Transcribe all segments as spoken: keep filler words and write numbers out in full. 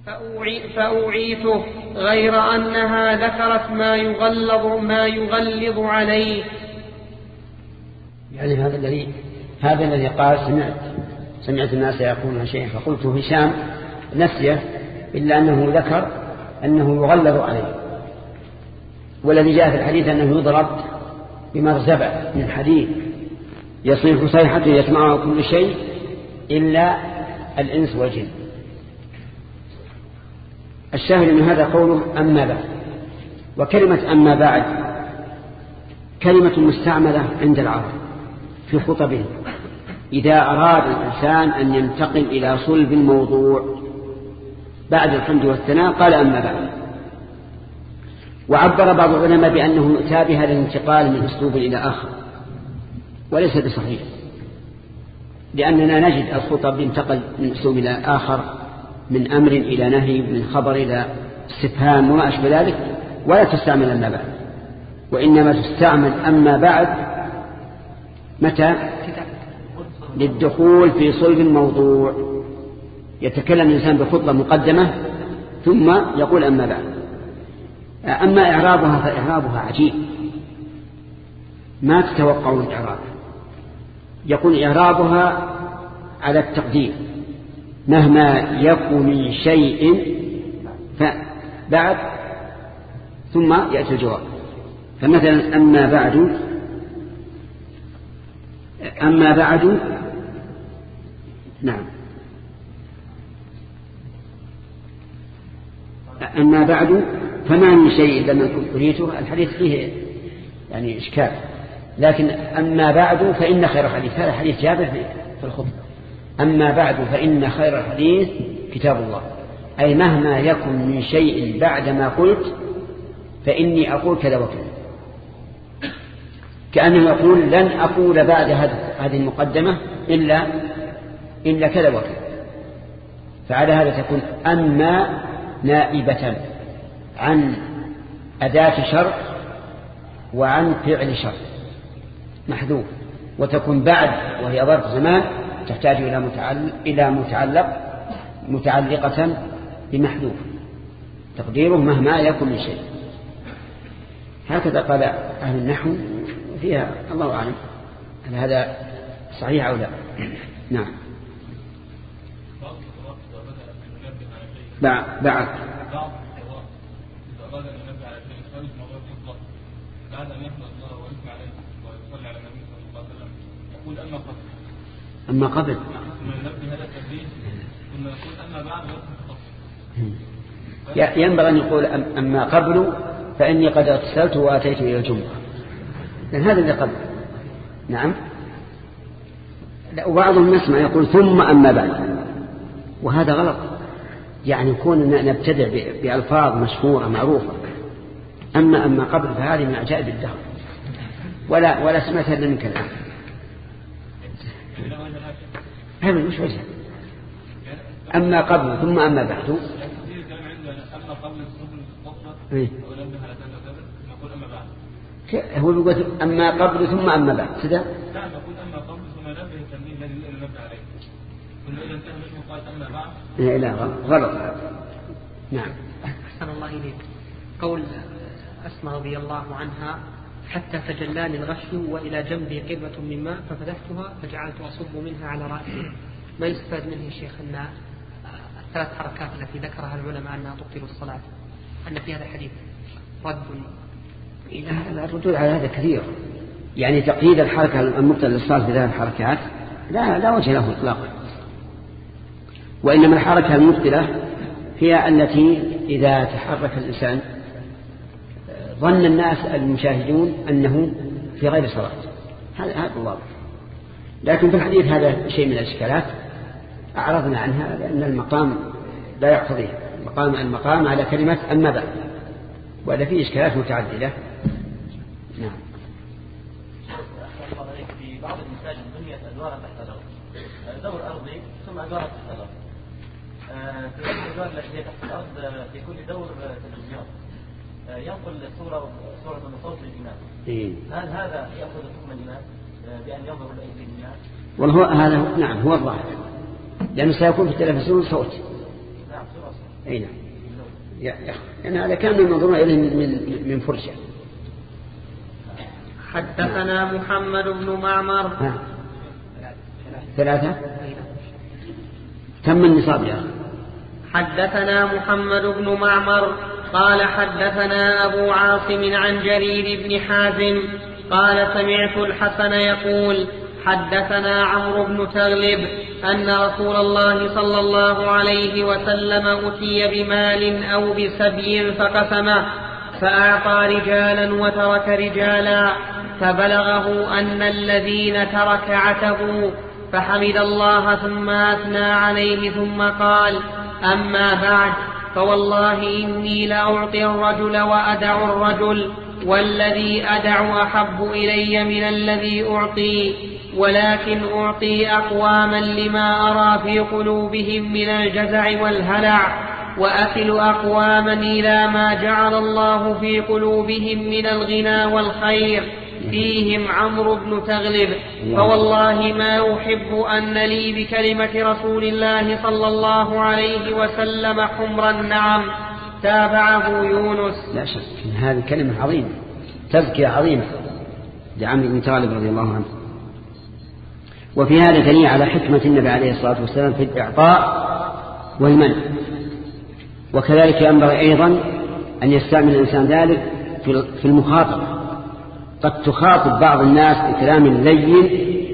فأوعيته غير أنها ذكرت ما يغلظ ما يغلظ عليه. يعني هذا الذي هذا الذي قال سمعت سمعت الناس يقولون شيئا فقلت هشام نسيه، إلا أنه ذكر أنه يغلظ عليه. والذي جاء في الحديث أنه يضرب بمرزبة من حديد يصيح صيحة يسمعها كل شيء إلا الإنس والجن. الشاهد من هذا قوله أما بعد. وكلمة أما بعد كلمة مستعملة عند العرب في خطبهم إذا أراد الإنسان أن ينتقل إلى صلب الموضوع بعد الحمد والثناء قال أما بعد. وعبر بعض العلماء بأنه يؤتى بها للانتقال من أسلوب إلى آخر، وليس بصحيح، لأننا نجد الخطب ينتقل من أسلوب إلى آخر، من أمر إلى نهي، من خبر إلى استفهام وما أشبه ذلك، ولا تستعمل أما بعد، وإنما تستعمل أما بعد متى؟ للدخول في صلب الموضوع. يتكلم الإنسان بخطبة مقدمة ثم يقول أما بعد. أما إعرابها فإعرابها عجيب ما تتوقعون الإعراب. يكون إعرابها على التقدير مهما يكون من شيء فبعد ثم يأتي الجواب. فمثلا أما بعد أما بعد نعم أما بعد فما من شيء لما كنت أريته. الحديث فيه يعني إشكال، لكن أما بعد فإن خير الحديث، هذا حديث جابر في الخطبة. أما بعد فإن خير الحديث كتاب الله، أي مهما يكن من شيء بعد ما قلت فإني أقول كذا وكذا، كأنه يقول لن أقول بعد هذه المقدمة إلا إلا كذا وكذا. فعلى هذا تكون أما نائبة عن أداة شرط وعن فعل شرط محذوف، وتكون بعد وهي ظرف زمان تحتاج إلى متعلق إلى متعلق متعلقة بمحذوف تقديره مهما يكن من شيء. هكذا قال أهل النحو فيها، الله أعلم هل هذا صحيح أو لا. نعم. بعد بعد بعد أن يحمد الله ويثني عليه ويصلي على النبي صلى الله عليه وسلم يقول أما قبل أما قبل ثم ينبه هذا التنبيه ثم يقول أما بعد ويثني. ينبغي أن يقول أما قبل فإني قد اغتسلت وأتيت إلى الجمعة، لأن هذا اللي قبل. نعم. وبعضهم نسمع يقول ثم أما بعد، وهذا غلط. يعني يكون نبتدع بألفاظ مشهورة معروفة. أما أما قبل فهذه من عجائب الدهر، ولا ولا سمعت هذا من كلام. هذا مش وجه. أما قبل ثم أما بعد. أما قبل إيه؟ هو يقول أما قبل ثم أما بعد كذا. لا نقول أما قبل ثم نبه التنبيه الذي نبه عليه. ثم إذا انتهى مش مقال أما بعد. لا لا غلط. نعم. أحسن الله إليك. قول أسماء رضي الله عنها حتى تجلاني الغش وإلى جنبي قربة من ماء ففتحتها فجعلت أصب منها على رأسي. ما يستفاد منه يا شيخ أن الثلاث حركات التي ذكرها العلماء أنها تبطل الصلاة، أن في هذا الحديث رد إلى الردود على هذا كثير. يعني تقييد الحركة المبطلة للصلاة بثلاث حركات لا لا وجه له إطلاقا، وإنما الحركة المبطلة هي التي إذا تحرك الإنسان ظن الناس المشاهدون أنه في غير صلاة، هذا هذا واضح. لكن في الحديث هذا شيء من الإشكالات أعرضنا عنها لأن المقام لا يقتضيها. المقام المقام على كلمة أما بعد، ولا فيه إشكالات متعددة. نعم. في بعض المساجد بنيت أدوار تحت الأرض، دور أرضي ثم أدوار تحت الأرض. في بعض الأدوار التي هي تحت الأرض في كل دور تلفزيون ينقل صورة صورة من صوت الإمام. إيه؟ هل هذا يأخذ حكم الإمام بأن ينظر إلى الإمام؟ والله هذا نعم هو الظاهر، لأنه سيكون في التلفزيون صوت. نعم صورة أي نعم. يعني هذا كان المنظور إليه من من فرشة. حدثنا محمد بن معمر. ها. ثلاثة. تم النصاب يا أخي. حدثنا محمد بن معمر قال حدثنا أبو عاصم عن جرير بن حازم قال سمعت الحسن يقول حدثنا عمرو بن تغلب أن رسول الله صلى الله عليه وسلم أتي بمال أو بسبي فقسمه فأعطى رجالا وترك رجالا فبلغه أن الذين ترك عتبوا فحمد الله ثم أثنى عليه ثم قال أما بعد فوالله إني لأعطي الرجل وأدع الرجل والذي أدع أحب إلي من الذي أعطي ولكن أعطي أقواما لما أرى في قلوبهم من الجزع والهلع وأكل أقواما إلى ما جعل الله في قلوبهم من الغنى والخير فيهم عمرو بن تغلب فوالله ما أحب أن لي بكلمة رسول الله صلى الله عليه وسلم حمر النعم. تابعه يونس. لا شك هذه كلمة عظيمة تزكية عظيمة لعمرو بن تغلب رضي الله عنه. وفي هذا دليل على حكمة النبي عليه الصلاة والسلام في الإعطاء والمنع. وكذلك ينبغي أيضا أن يستعمل الإنسان ذلك في المخاطبة. قد تخاطب بعض الناس بكلام لين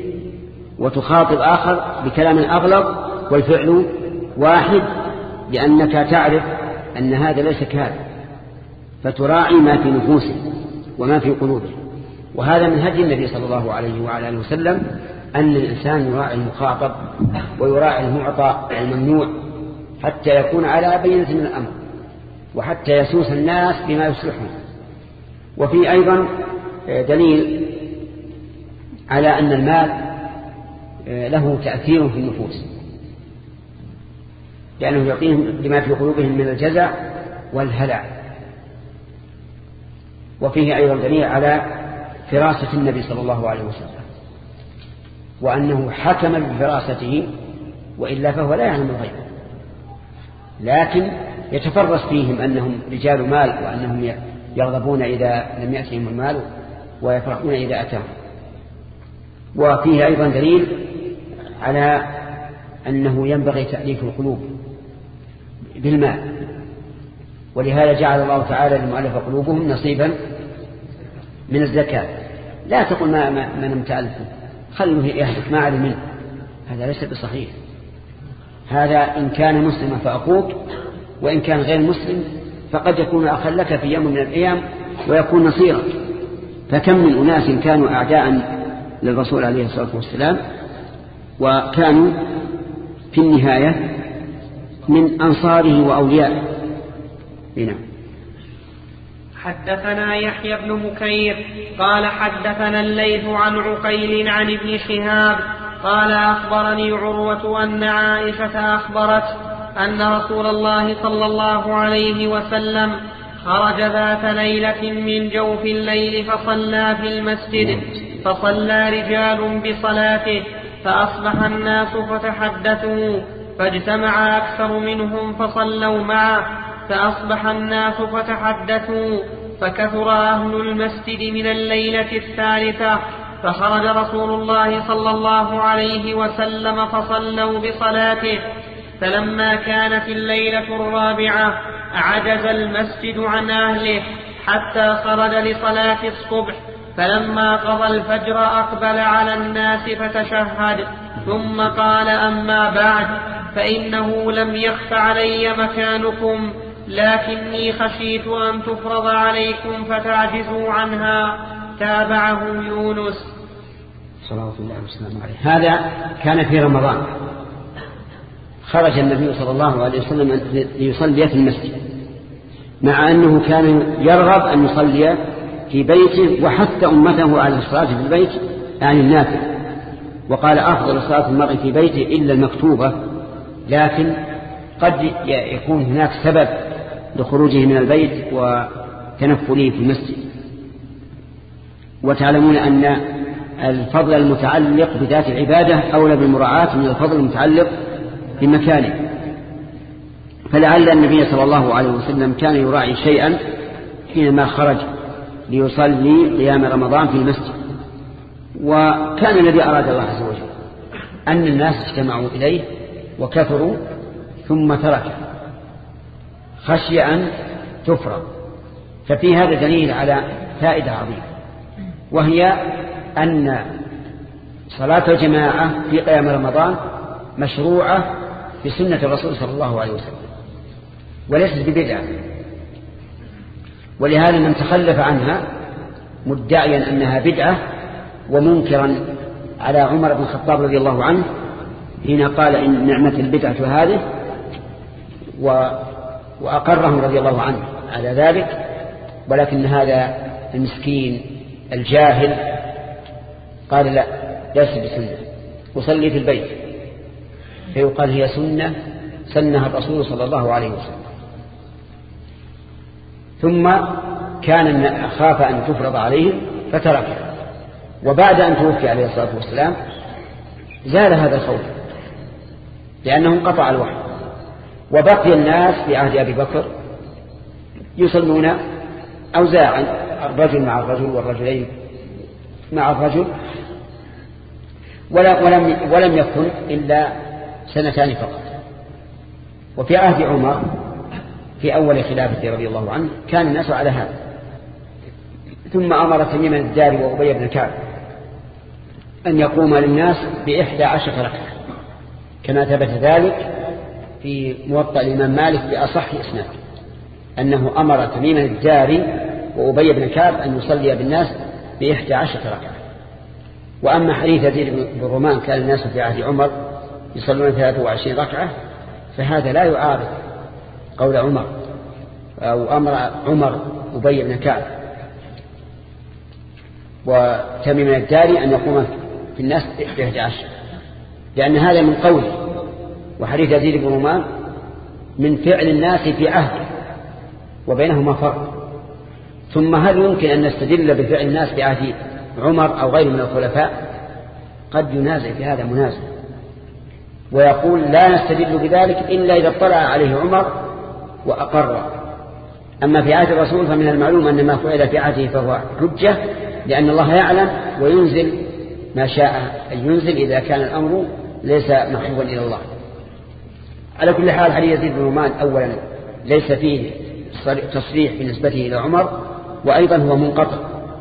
وتخاطب آخر بكلام أغلظ والفعل واحد لأنك تعرف أن هذا ليس كاذب فتراعي ما في نفوسه وما في قلوبه. وهذا من هدي النبي صلى الله عليه وعلى آله وسلم أن الإنسان يراعي المخاطب ويراعي المعطى والممنوع حتى يكون على بينة من الأمر وحتى يسوس الناس بما يصلحهم. وفي أيضا دليل على أن المال له تأثير في النفوس لأنه يعطيهم لما في قلوبهم من الجزع والهلع. وفيه أيضا دليل على فراسة النبي صلى الله عليه وسلم وأنه حكم بفراسته وإلا فهو لا يعلم الغيب لكن يتفرس فيهم أنهم رجال مال وأنهم يغضبون إذا لم يأتهم المال ويفرحون إذا أتاهم. وفيه أيضا دليل على أنه ينبغي تأليف القلوب بالمال ولهذا جعل الله تعالى لمؤلف قلوبهم نصيبا من الزكاة. لا تقل ما, ما, ما لم تألفه خلوه يهلك ما علم منه هذا ليس بصحيح. هذا إن كان مسلما فأخوك وإن كان غير مسلم فقد يكون أخا لك في يوم من الأيام ويكون نصيرا. فكم من أناس كانوا أعداء للرسول عليه الصلاة والسلام وكانوا في النهاية من أنصاره وأوليائه. نعم. حدثنا يحيى بن بكير قال حدثنا الليث عن عقيل عن ابن شهاب قال أخبرني عروة أن عائشة أخبرت أن رسول الله صلى الله عليه وسلم خرج ذات ليلة من جوف الليل فصلى في المسجد فصلى رجال بصلاته فأصبح الناس فتحدثوا فاجتمع أكثر منهم فصلوا معه فأصبح الناس فتحدثوا فكثر أهل المسجد من الليلة الثالثة فخرج رسول الله صلى الله عليه وسلم فصلوا بصلاته فلما كانت الليلة الرابعة عجز المسجد عن أهله حتى خرج لصلاة الصبح فلما قضى الفجر أقبل على الناس فتشهد ثم قال أما بعد فإنه لم يخف علي مكانكم لكني خشيت أن تفرض عليكم فتعجزوا عنها. تابعه يونس. صلوات الله وسلامه عليه. هذا كان في رمضان خرج النبي صلى الله عليه وسلم ليصلي في المسجد مع أنه كان يرغب أن يصلي في بيته وحث أمته على الصلاة في البيت يعني النافل وقال أفضل صلاة المرء في بيته إلا المكتوبة لكن قد يكون هناك سبب لخروجه من البيت وتنفله في المسجد. وتعلمون أن الفضل المتعلق بذات العبادة أولى بالمراعاة من الفضل المتعلق بمكانه. فلعل النبي صلى الله عليه وسلم كان يراعي شيئا حينما خرج ليصلي قيام رمضان في المسجد. وكان الذي أراد الله عز وجل أن الناس اجتمعوا إليه وكثروا ثم تركه خشي أن تفرض. ففي هذا دليل على فائدة عظيمة، وهي أن صلاة الجماعة في قيام رمضان مشروعة في سنة الرسول صلى الله عليه وسلم وليست ببدعة. ولهذا من تخلف عنها مدعيا أنها بدعة ومنكرا على عمر بن الخطاب رضي الله عنه حين قال إن نعمة البدعة هذه، وأقرهم رضي الله عنه على ذلك. ولكن هذا المسكين الجاهل قال لا، ليس بسنة، وصلي في البيت. فيقال هي سنة سنها الرسول صلى الله عليه وسلم. ثم كان خاف أن تفرض عليهم فتركها، وبعد أن توفي عليه الصلاة والسلام زال هذا الخوف لأنه انقطع الوحي، وبقي الناس في عهد أبي بكر يصلون أوزاعا، الرجل مع الرجل والرجلين مع الرجل، ولم, ولم يكن إلا سنتان فقط. وفي عهد عمر في أول خلافته رضي الله عنه كان الناس على هذا. ثم أمر تميم الداري وأبي بن كعب أن يقوم للناس بإحدى عشر ركعة، كما ثبت ذلك في موطأ الإمام مالك بأصح إسناد أنه أمر تميم الداري وأبي بن كعب أن يصلي بالناس بإحدى عشر ركعة. وأما حديث يزيد بن رومان كان الناس في عهد عمر يصلون ثلاثة وعشرين ركعة، فهذا لا يعارض قول عمر أو أمر عمر أبي بن كعب وتميم الداري أن يقوم في الناس بإحدى عشر، لأن هذا من قوله. وحديث يزيد بن رومان من فعل الناس في عهده وبينهما فرق. ثم هل يمكن أن نستدل بفعل الناس في عهد عمر أو غيره من الخلفاء؟ قد ينازع في هذا منازع ويقول لا نستدل بذلك إلا إذا اطلع عليه عمر وأقر. أما في عهد الرسول فمن المعلوم أن ما فعل في عهده فهو حجة، لأن الله يعلم وينزل ما شاء أن ينزل إذا كان الأمر ليس محبوبا إلى الله. على كل حال حديث يزيد بن رومان أولا ليس فيه تصريح بنسبته إلى عمر، وأيضا هو منقطع.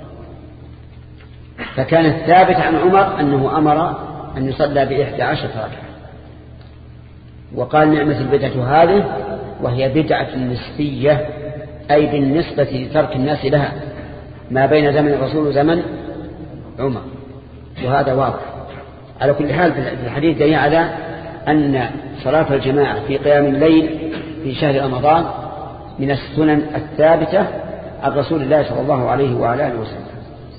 فكان الثابت عن عمر أنه أمر أن يصلى بإحدى عشر ركعة، وقال نعمة البدعة هذه، وهي بدعة نسبية أي بالنسبة لترك الناس لها ما بين زمن الرسول وزمن عمر، وهذا واضح. على كل حال في الحديث دليل على أن صلاة الجماعة في قيام الليل في شهر رمضان من السنن الثابتة عن رسول الله صلى الله عليه وعلى آله وسلم.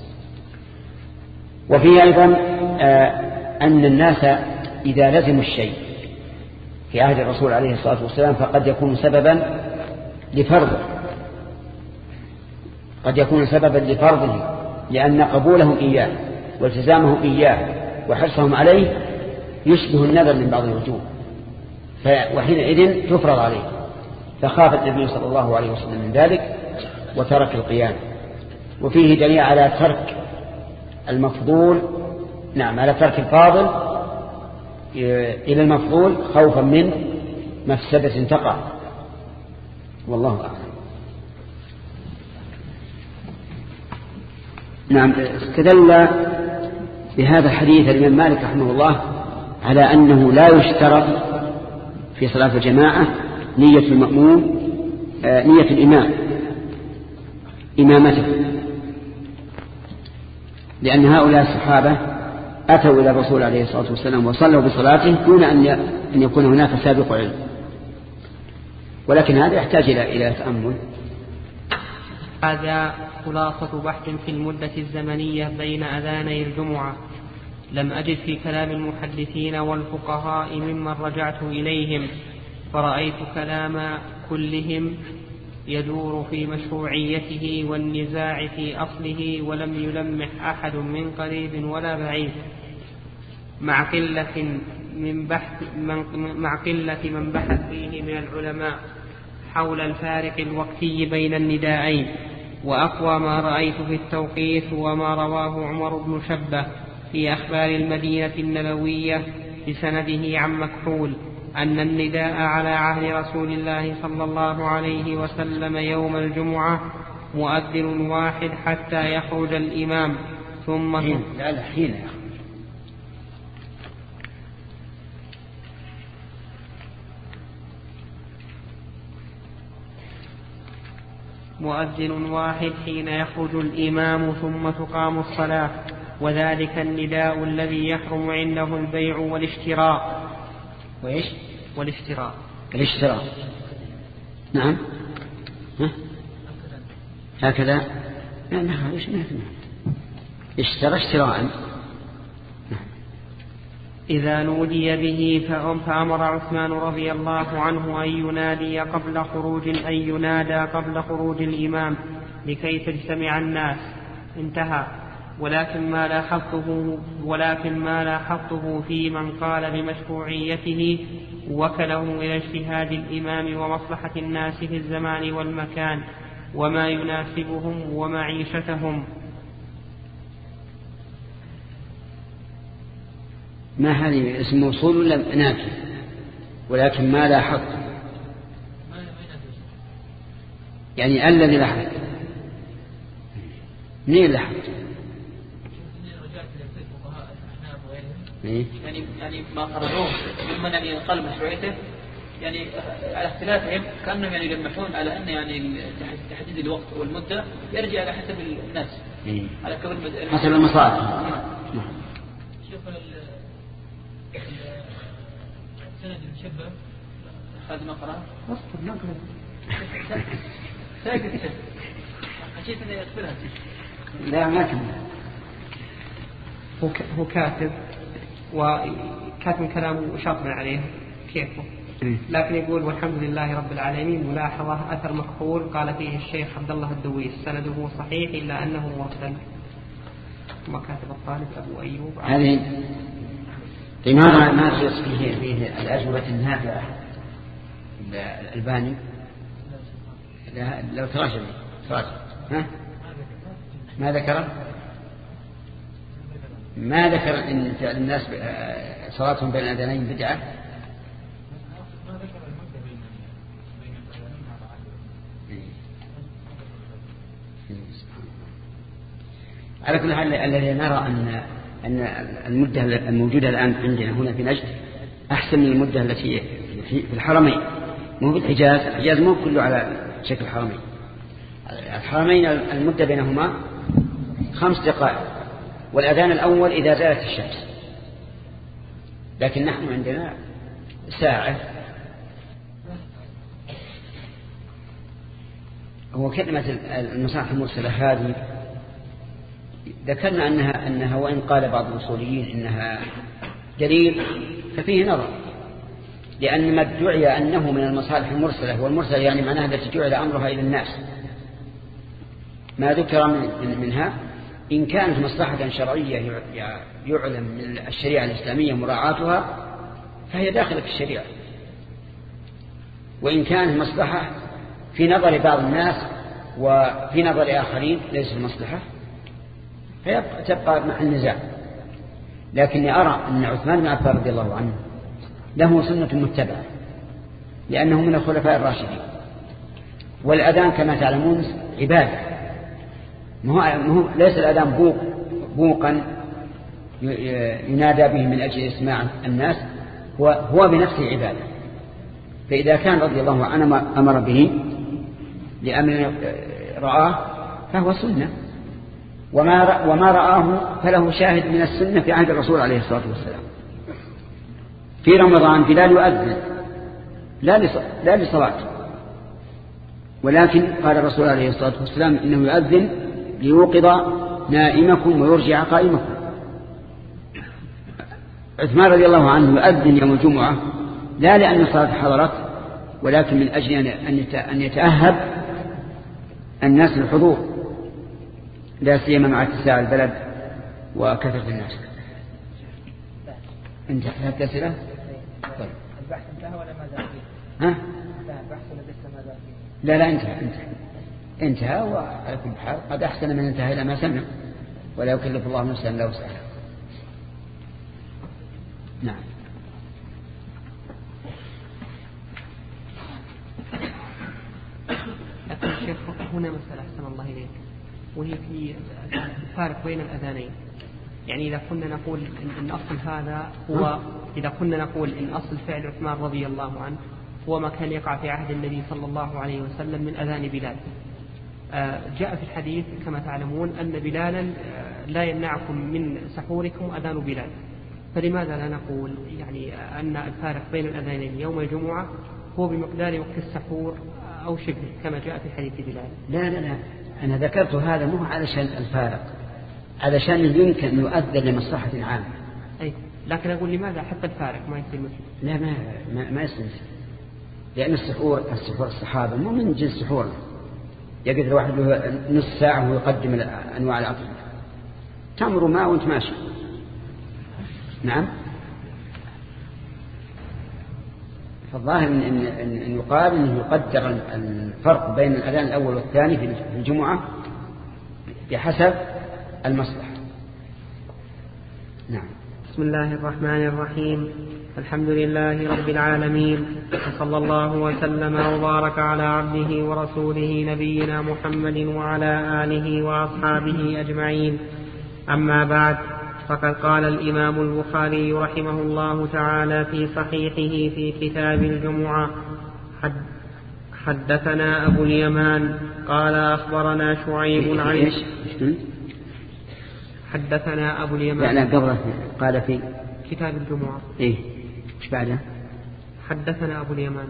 وفي أيضا أن الناس إذا لزموا الشيء في عهد الرسول عليه الصلاة والسلام فقد يكون سببا لفرضه، قد يكون سببا لفرضه، لأن قبولهم إياه والتزامهم إياه وحرصهم عليه يشبه النذر من بعض الوجوه، وحينئذ تفرض عليه. فخاف النبي صلى الله عليه وسلم من ذلك وترك القيام. وفيه دليل على ترك المفضول، نعم على ترك الفاضل إلى المفضول خوفا من مفسدة تقع، والله أعلم. نعم. استدل بهذا الحديث الإمام مالك رحمه الله على أنه لا يشترط في صلاة الجماعة نية المأموم، آه نية الإمام إمامته، لأن هؤلاء الصحابة أتوا إلى الرسول عليه الصلاة والسلام وصلوا بصلاته دون أن يكون هناك سابق علم. ولكن هذا يحتاج إلى تأمل. هذا خلاصة بحث في المدة الزمنية بين أذاني الجمعة. لم أجد في كلام المحدثين والفقهاء ممن رجعت إليهم، فرأيت كلام كلهم يدور في مشروعيته والنزاع في أصله، ولم يلمح أحد من قريب ولا بعيد، مع قلة من بحث مع قلة من بحث فيه من العلماء حول الفارق الوقتي بين النداءين. وأقوى ما رأيت في التوقيت وما رواه عمر بن شبة في أخبار المدينة النبوية بسنده عن مكحول أن النداء على عهد رسول الله صلى الله عليه وسلم يوم الجمعة مؤذن واحد حتى يخرج الإمام ثم حين لا لا حين مؤذن واحد حين يخرج الإمام ثم تقام الصلاة، وذلك النداء الذي يحرم عنده البيع والاشتراء. وإيش؟ والاشتراء. الاشتراء. نعم. ها؟ هكذا. لا نعم إيش نعم. اشترى اشتراء. إذا نودي به فأمر عثمان رضي الله عنه أن ينادي قبل خروج أن ينادى قبل خروج الإمام لكي تجتمع الناس. انتهى. ولكن ما لاحظته ولكن ما لاحظته في من قال بمشروعيته وكله إلى اجتهاد الإمام ومصلحة الناس في الزمان والمكان وما يناسبهم ومعيشتهم. ما هذه اسم موصول ولا نافي؟ ولكن ما لاحظت يعني الذي لاحظت منين لاحظت؟ يعني يعني ما قرروه ممن يعني يقال مشروعيته يعني على اختلافهم كانهم يعني يلمحون على ان يعني تحديد الوقت والمده يرجع على حسب الناس على كبر حسب المصالح. شوف السند المشبه هذا ما قرأ اصبر ما قرأ ساكت حسيت اني اغفرها. لا ما كان هو هو كاتب وكاتب كلامه شاطر عليه كيفه، لكن يقول والحمد لله رب العالمين. ملاحظة أثر مكحول قال فيه الشيخ عبد الله الدويس سنده صحيح إلا أنه مرسل. ما كاتب الطالب أبو أيوب هذه لماذا ما فيه فيه, فيه الأجوبة النافعة الألباني لو تراجم تراجم ها ما ذكره ما ذكر ان فعل الناس صلاتهم بين الاذانين بدعه. على كل حال الذي نرى ان ان المده الموجوده الان عندنا هنا في نجد احسن من المده التي في الحرمين. مو بالحجاز، الحجاز مو كله على شكل الحرمين. الحرمين المده بينهما خمس دقائق، والأذان الأول إذا زالت الشمس، لكن نحن عندنا ساعة. هو كلمة المصالح المرسلة هذه ذكرنا أنها, أنها وإن قال بعض الأصوليين إنها دليل ففيه نظر، لأن ما ادعي أنه من المصالح المرسلة، والمرسلة يعني معناها التي جعل أمرها إلى الناس، ما ذكر من منها إن كانت مصلحة شرعية يعلم من الشريعة الإسلامية مراعاتها فهي داخلة في الشريعة، وإن كانت مصلحة في نظر بعض الناس وفي نظر آخرين ليس مصلحة فيبقى مع النزاع. لكني أرى أن عثمان بن عفان رضي الله عنه له سنة متبعة لأنه من الخلفاء الراشدين، والأذان كما تعلمون عبادة، مهو ليس الأذان بوق بوقا ينادى به من أجل إسماع الناس، هو, هو بنفسه عبادة. فإذا كان رضي الله عنه أمر به لأمر رآه فهو سنة، وما, وما رآه فله شاهد من السنة في عهد الرسول عليه الصلاة والسلام. في رمضان بلال يؤذن لا لصلاة، ولكن قال الرسول عليه الصلاة والسلام إنه يؤذن ليوقظ نائمكم ويرجع قائمكم. عثمان رضي الله عنه يؤذن يوم الجمعة لا لأن الصلاة حضرت، ولكن من أجل أن يتأهب الناس للحضور، لا سيما مع اتساع البلد وكثرة الناس. انتهت الأسئلة. طيب. البحث انتهى ولا ما زال فيه؟ ها؟ انتهى البحث ولا لسه ما زال فيه؟ لا لا انتهى انتهى انتهى وعلى كل حال قد أحسن من انتهى إلى ما سمع ولا يكلف الله نفسا إلا وسعها. نعم. لكن الشيخ هنا مسألة أحسن الله إليك، وهي في الفارق بين الأذانين. يعني إذا كنا نقول إن أصل هذا هو إذا كنا نقول إن أصل فعل عثمان رضي الله عنه هو ما كان يقع في عهد النبي صلى الله عليه وسلم من أذان بلال. جاء في الحديث كما تعلمون أن بلالا لا يمنعكم من سحوركم أذان بلال، فلماذا لا نقول يعني أن الفارق بين الأذانين يوم الجمعة هو بمقدار وقت السحور أو شبه كما جاء في حديث بلال؟ لا لا لا أنا ذكرت هذا مو علشان الفارق، علشان يمكن أن يؤذن لمصلحة عامة. أي لكن أقول لماذا حتى الفارق ما يصير مثل؟ لا ما ما, ما يصير، لأن السحور السحور الصحابة مو من جنس سحورنا، يقدر واحد له نص ساعة ويقدم أنواع الأطعمة، تمر ماء وانت ماشي. نعم. فالظاهر إن, إن, إن يقال إنه يقدر الفرق بين الأذان الأول والثاني في الجمعة بحسب المصلحة. نعم. بسم الله الرحمن الرحيم. الحمد لله رب العالمين، وصلى الله وسلم وبارك على عبده ورسوله نبينا محمد وعلى آله وأصحابه أجمعين. أما بعد، فقد قال الإمام البخاري رحمه الله تعالى في صحيحه في كتاب الجمعة: حد حدثنا أبو اليمان قال أخبرنا شعيب عن حدثنا أبو اليمان يعني قبله قال في كتاب الجمعة. إيه إيش بعده؟ حدثنا أبو اليمان.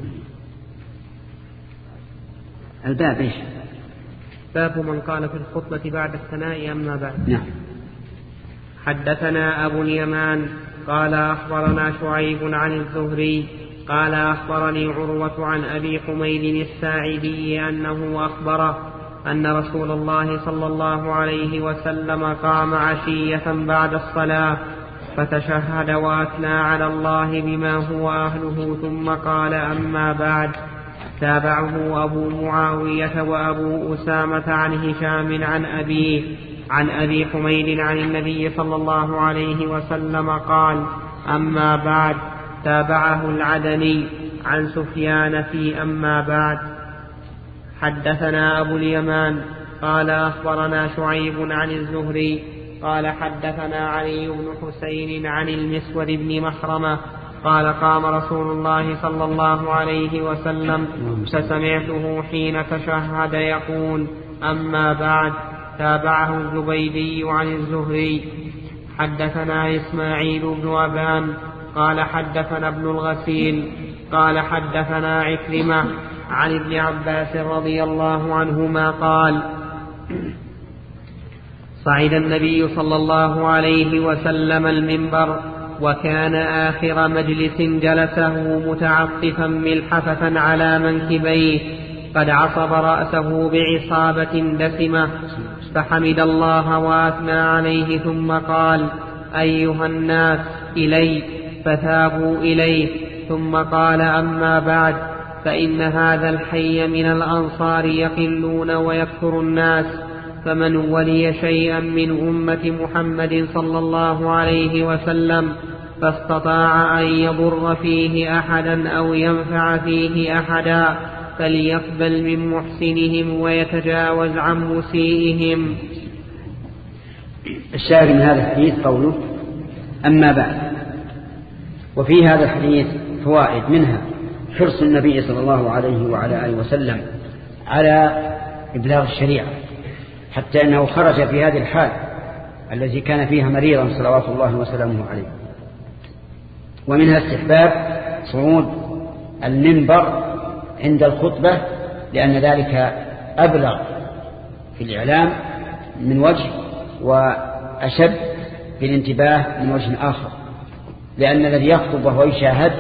الباب إيش؟ باب من قال في الخطبة بعد الثناء أما بعد. نعم. حدثنا أبو اليمان قال أخبرنا شعيب عن الزهري قال أخبرني عروة عن أبي حميد الساعدي أنه أخبره أن رسول الله صلى الله عليه وسلم قام عشية بعد الصلاة فتشهد وأثنى على الله بما هو أهله ثم قال: أما بعد. تابعه أبو معاوية وأبو أسامة عن هشام عن أبيه عن أبي حميد عن النبي صلى الله عليه وسلم قال: أما بعد. تابعه العدني عن سفيان في أما بعد. حدثنا أبو اليمان قال أخبرنا شعيب عن الزهري قال حدثنا علي بن حسين عن المسور بن مخرمة قال: قام رسول الله صلى الله عليه وسلم فسمعته حين تشهد يقول: أما بعد. تابعه الزبيدي عن الزهري. حدثنا إسماعيل بن أبان قال حدثنا ابن الغسيل قال حدثنا عكرمة عن ابن عباس رضي الله عنهما قال: صعد النبي صلى الله عليه وسلم المنبر وكان آخر مجلس جلسه متعطفا ملحفة على منكبيه قد عصب رأسه بعصابة دسمة، فحمد الله وأثنى عليه ثم قال: أيها الناس إلي، فثابوا إليه، ثم قال: أما بعد، فإن هذا الحي من الأنصار يقلون ويكثر الناس، فمن ولي شيئا من أمة محمد صلى الله عليه وسلم فاستطاع أن يضر فيه أحدا أو ينفع فيه أحدا فليقبل من محسنهم ويتجاوز عن مسيئهم. الشاهد من هذا الحديث قوله: أما بعد. وفي هذا الحديث فوائد، منها حرص النبي صلى الله عليه وعلى آله وسلم على إبلاغ الشريعة، حتى أنه خرج في هذه الحال التي كان فيها مريضا صلوات الله وسلامه عليه. ومنها استحباب صعود المنبر عند الخطبة، لأن ذلك أبلغ في الإعلام من وجه وأشد في الانتباه من وجه آخر، لأن الذي يخطب وهو يشاهد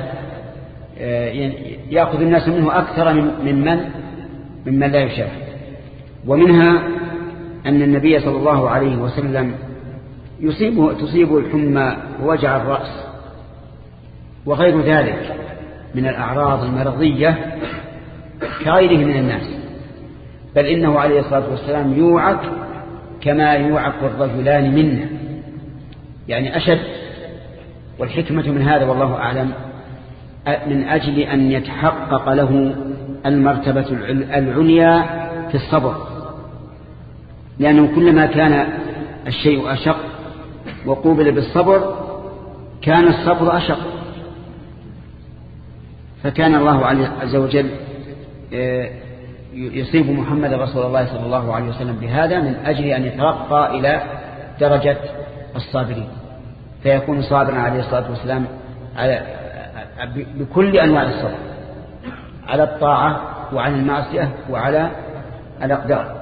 يأخذ الناس منه أكثر ممن ممن لا يشاهد. ومنها أن النبي صلى الله عليه وسلم يصيبه تصيبه الحمى ووجع الرأس، وغير ذلك من الأعراض المرضية كغيره من الناس، بل إنه عليه الصلاة والسلام يوعك كما يوعك الرجلان منا، يعني أشد. والحكمة من هذا والله أعلم من أجل أن يتحقق له المرتبة العليا في الصبر، لأنه كلما كان الشيء أشق وقوبل بالصبر كان الصبر أشق. فكان الله عز وجل يصيب محمد رسول الله صلى الله عليه وسلم بهذا من أجل أن يترقى إلى درجة الصابرين، فيكون صابرا عليه الصلاة والسلام على بكل أنواع الصبر، على الطاعة وعلى المعصية وعلى الأقدار.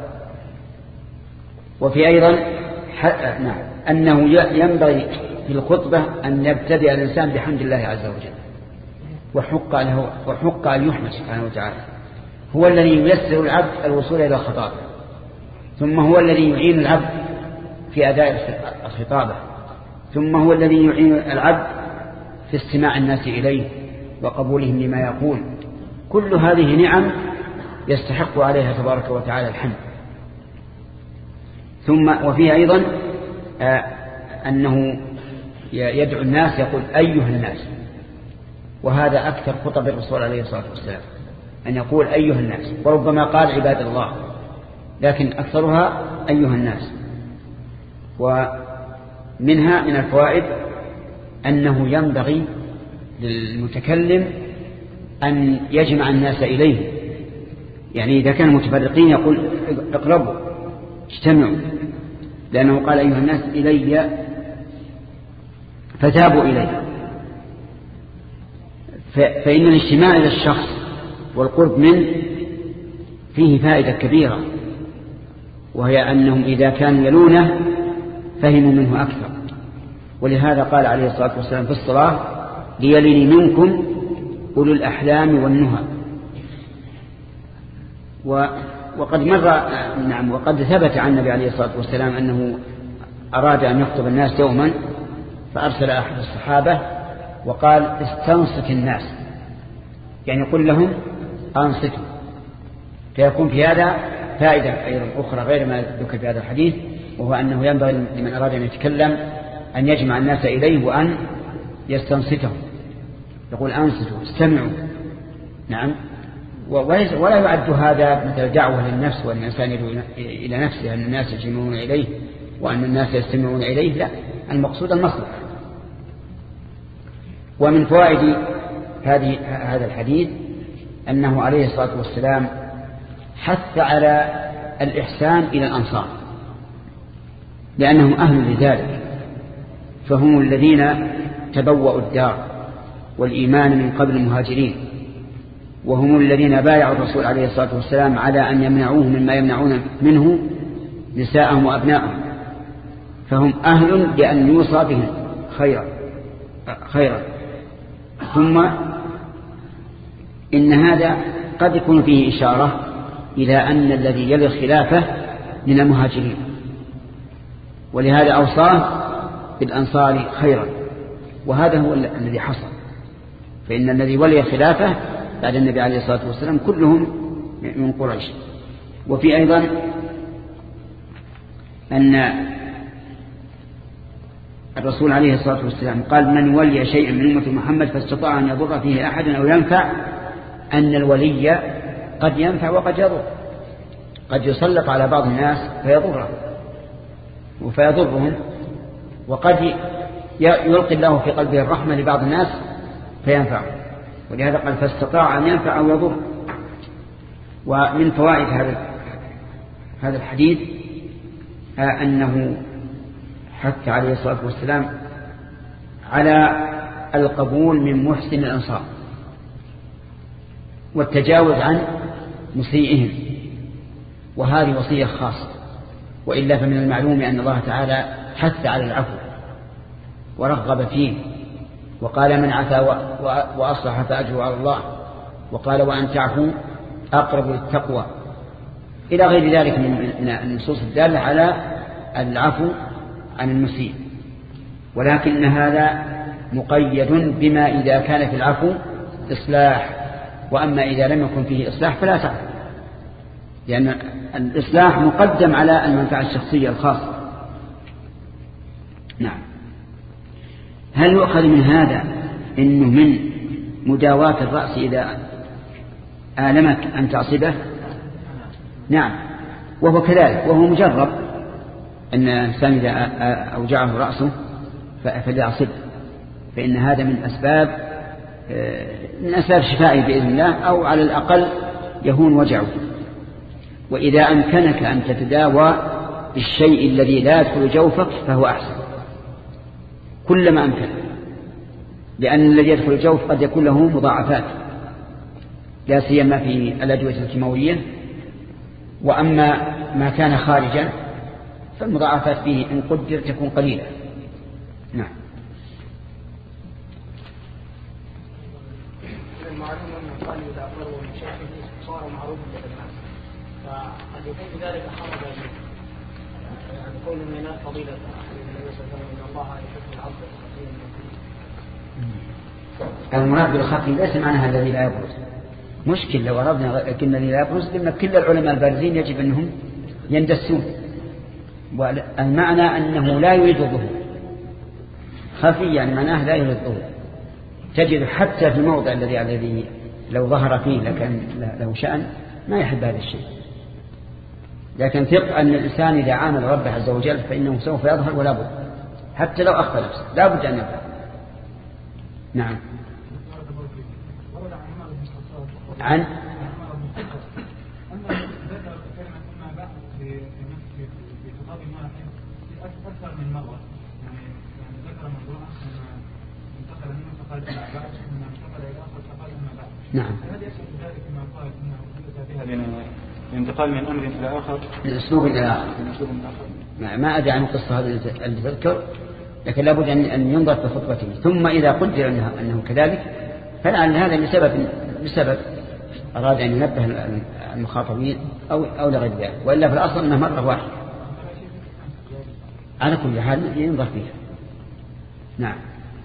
وفي أيضا نعم أنه ينبغي في الخطبة أن يبتدئ الإنسان بحمد الله عز وجل، وحق له وحق أن يحمد سبحانه وتعالى. هو الذي ييسر العبد الوصول إلى الخطابة، ثم هو الذي يعين العبد في أداء الخطابة، ثم هو الذي يعين العبد في استماع الناس إليه وقبولهم لما يقول. كل هذه نعم يستحق عليها تبارك وتعالى الحمد. ثم وفيه أيضا آه أنه يدعو الناس يقول أيها الناس، وهذا أكثر خطب الرسول عليه الصلاة والسلام أن يقول أيها الناس، وربما قال عباد الله، لكن أكثرها أيها الناس. ومنها من الفوائد أنه ينبغي للمتكلم أن يجمع الناس إليه، يعني إذا كانوا متفرقين يقول اقربوا اجتمعوا، لأنه قال أيها الناس إلي فذهبوا إليه. فإن الاجتماع إلى الشخص والقرب منه فيه فائدة كبيرة، وهي أنهم إذا كانوا يلونه فهموا منه أكثر. ولهذا قال عليه الصلاة والسلام في الصلاة ليلني منكم أولو الأحلام والنهى. وقد مر نعم وقد ثبت عن النبي عليه الصلاة والسلام أنه أراد أن يخطب الناس يوما، فأرسل أحد الصحابة وقال استنصت الناس، يعني قل لهم أنصتوا. فيكون في هذا فائدة أيضا أخرى غير ما ذكر في هذا الحديث، وهو أنه ينبغي لمن أراد أن يتكلم أن يجمع الناس إليه وأن يستنصتهم، يقول أنصتوا استمعوا. نعم. ولا يعد هذا مثل دعوة للنفس، وأن الإنسان يدعو إلى نفسه أن الناس يجمعون إليه وأن الناس يستمعون إليه، لا، المقصود المصلحة. ومن فوائد هذه هذا الحديث أنه عليه الصلاة والسلام حث على الإحسان إلى الأنصار، لأنهم أهل لذلك، فهم الذين تبوأوا الدار والإيمان من قبل المهاجرين، وهم الذين بايعوا الرسول عليه الصلاة والسلام على أن يمنعوه مما يمنعون منه نساءهم وأبنائهم، فهم أهل لأن يوصى بهم خيرا خيرا. ثم إن هذا قد يكون فيه إشارة إلى أن الذي يلي الخلافة من المهاجرين، ولهذا أوصاه بالأنصار خيرا، وهذا هو الذي حصل. فإن الذي ولي الخلافة بعد النبي عليه الصلاة والسلام كلهم من قريش. وفي أيضا أن الرسول عليه الصلاة والسلام قال من ولي شيئا من أمة محمد فاستطاع أن يضر فيه أحدا أو ينفع، أن الولي قد ينفع وقد يضر، قد يسلط على بعض الناس فيضرهم وفيضرهم، وقد يلقي الله في قلبه الرحمة لبعض الناس فينفع، ولهذا قال فاستطاع أن ينفع أو يضر. ومن فوائد هذا هذا الحديث أنه حث عليه الصلاة والسلام على القبول من محسن الأنصار والتجاوز عن مسيئهم، وهذه وصية خاصة، وإلا فمن المعلوم أن الله تعالى حث على العفو ورغب فيه، وقال من عفا وأصلح فأجره على الله، وقال وأن تعفوا أقرب للتقوى، إلى غير ذلك من النصوص الدالة على العفو عن المسيء. ولكن هذا مقيد بما إذا كان في العفو إصلاح، وأما إذا لم يكن فيه إصلاح فلا تعفو، لأن الإصلاح مقدم على المنفعة الشخصية الخاصة. نعم. هل يؤخذ من هذا إنه من مداواة الرأس إذا آلمك أن تعصبه؟ نعم، وهو كذلك، وهو مجرب أن الإنسان إذا أوجعه رأسه فليعصبه، فإن هذا من أسباب من أسباب شفائه بإذن الله، أو على الأقل يهون وجعه. وإذا أمكنك أن تتداوى بالشيء الذي لا يدخل جوفك فهو أحسن كلما أمكن، لأن الذي يدخل الجوف قد يكون له مضاعفات، لا سيما في الأدوية الكيماوية. وأما ما كان خارجا فالمضاعفات فيه إن قدر تكون قليلة. نعم. المعلوم أن قال إذا أقروا من شيخه صار معروفا بالناس، فقد يكون بذلك حرج يعني كون من الناس فضيلة النبي صلى الله عليه وسلم إن الله يحب العبد الخفي. المراد بالخفي ليس معناها الذي لا يبرز. مشكل لو أردنا كلمة الذي لا يبرز، لأن كل العلماء البارزين يجب أنهم يندسون، والمعنى أنه لا يريد الظهور. خفي يعني معناه لا يريد الظهور، تجد حتى في الموضع الذي الذي لو ظهر فيه لكن له شأن ما يحب هذا الشيء. لكن ثق أن الإنسان إذا عامل ربه عز وجل فإنه سوف يظهر ولا بد، حتى لو أخفى نفسه لا بد أن يظهر. نعم. عن نعم. الانتقال من أمر إلى آخر، من أسلوب إلى آخر. ما أدري عن القصة هذه اللي تذكر، لكن لابد أن ينظر في خطبته. ثم إذا قدر أنه كذلك فلعل هذا لسبب لسبب أراد أن ينبه المخاطبين أو أو لغير ذلك، وإلا في الأصل أنه مرة واحدة. على كل حال ينظر فيها. نعم.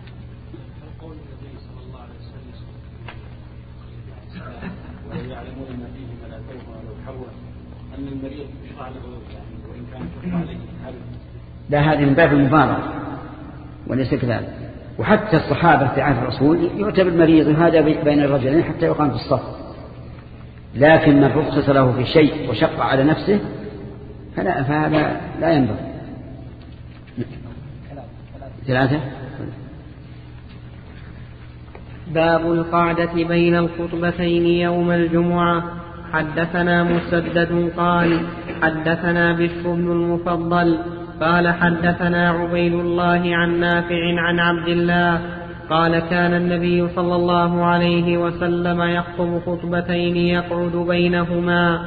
ويعلمون ما فيه فلا تلقوا ولو حول أن المريض يشرع له يعني وإن كان يشرع عليه حل. لا، هذه من باب المبالغة وليس كذلك. وحتى الصحابة في عهد الرسول يعتبر المريض هذا بين الرجلين حتى يقام في الصف، لكن من رخص له في شيء وشق على نفسه فلا فهذا لا ينبغي. ثلاثة. باب القعدة بين الخطبتين يوم الجمعة. حدثنا مسدد قال حدثنا بشر بن المفضل قال حدثنا عبيد الله عن نافع عن عبد الله قال كان النبي صلى الله عليه وسلم يخطب خطبتين يقعد بينهما.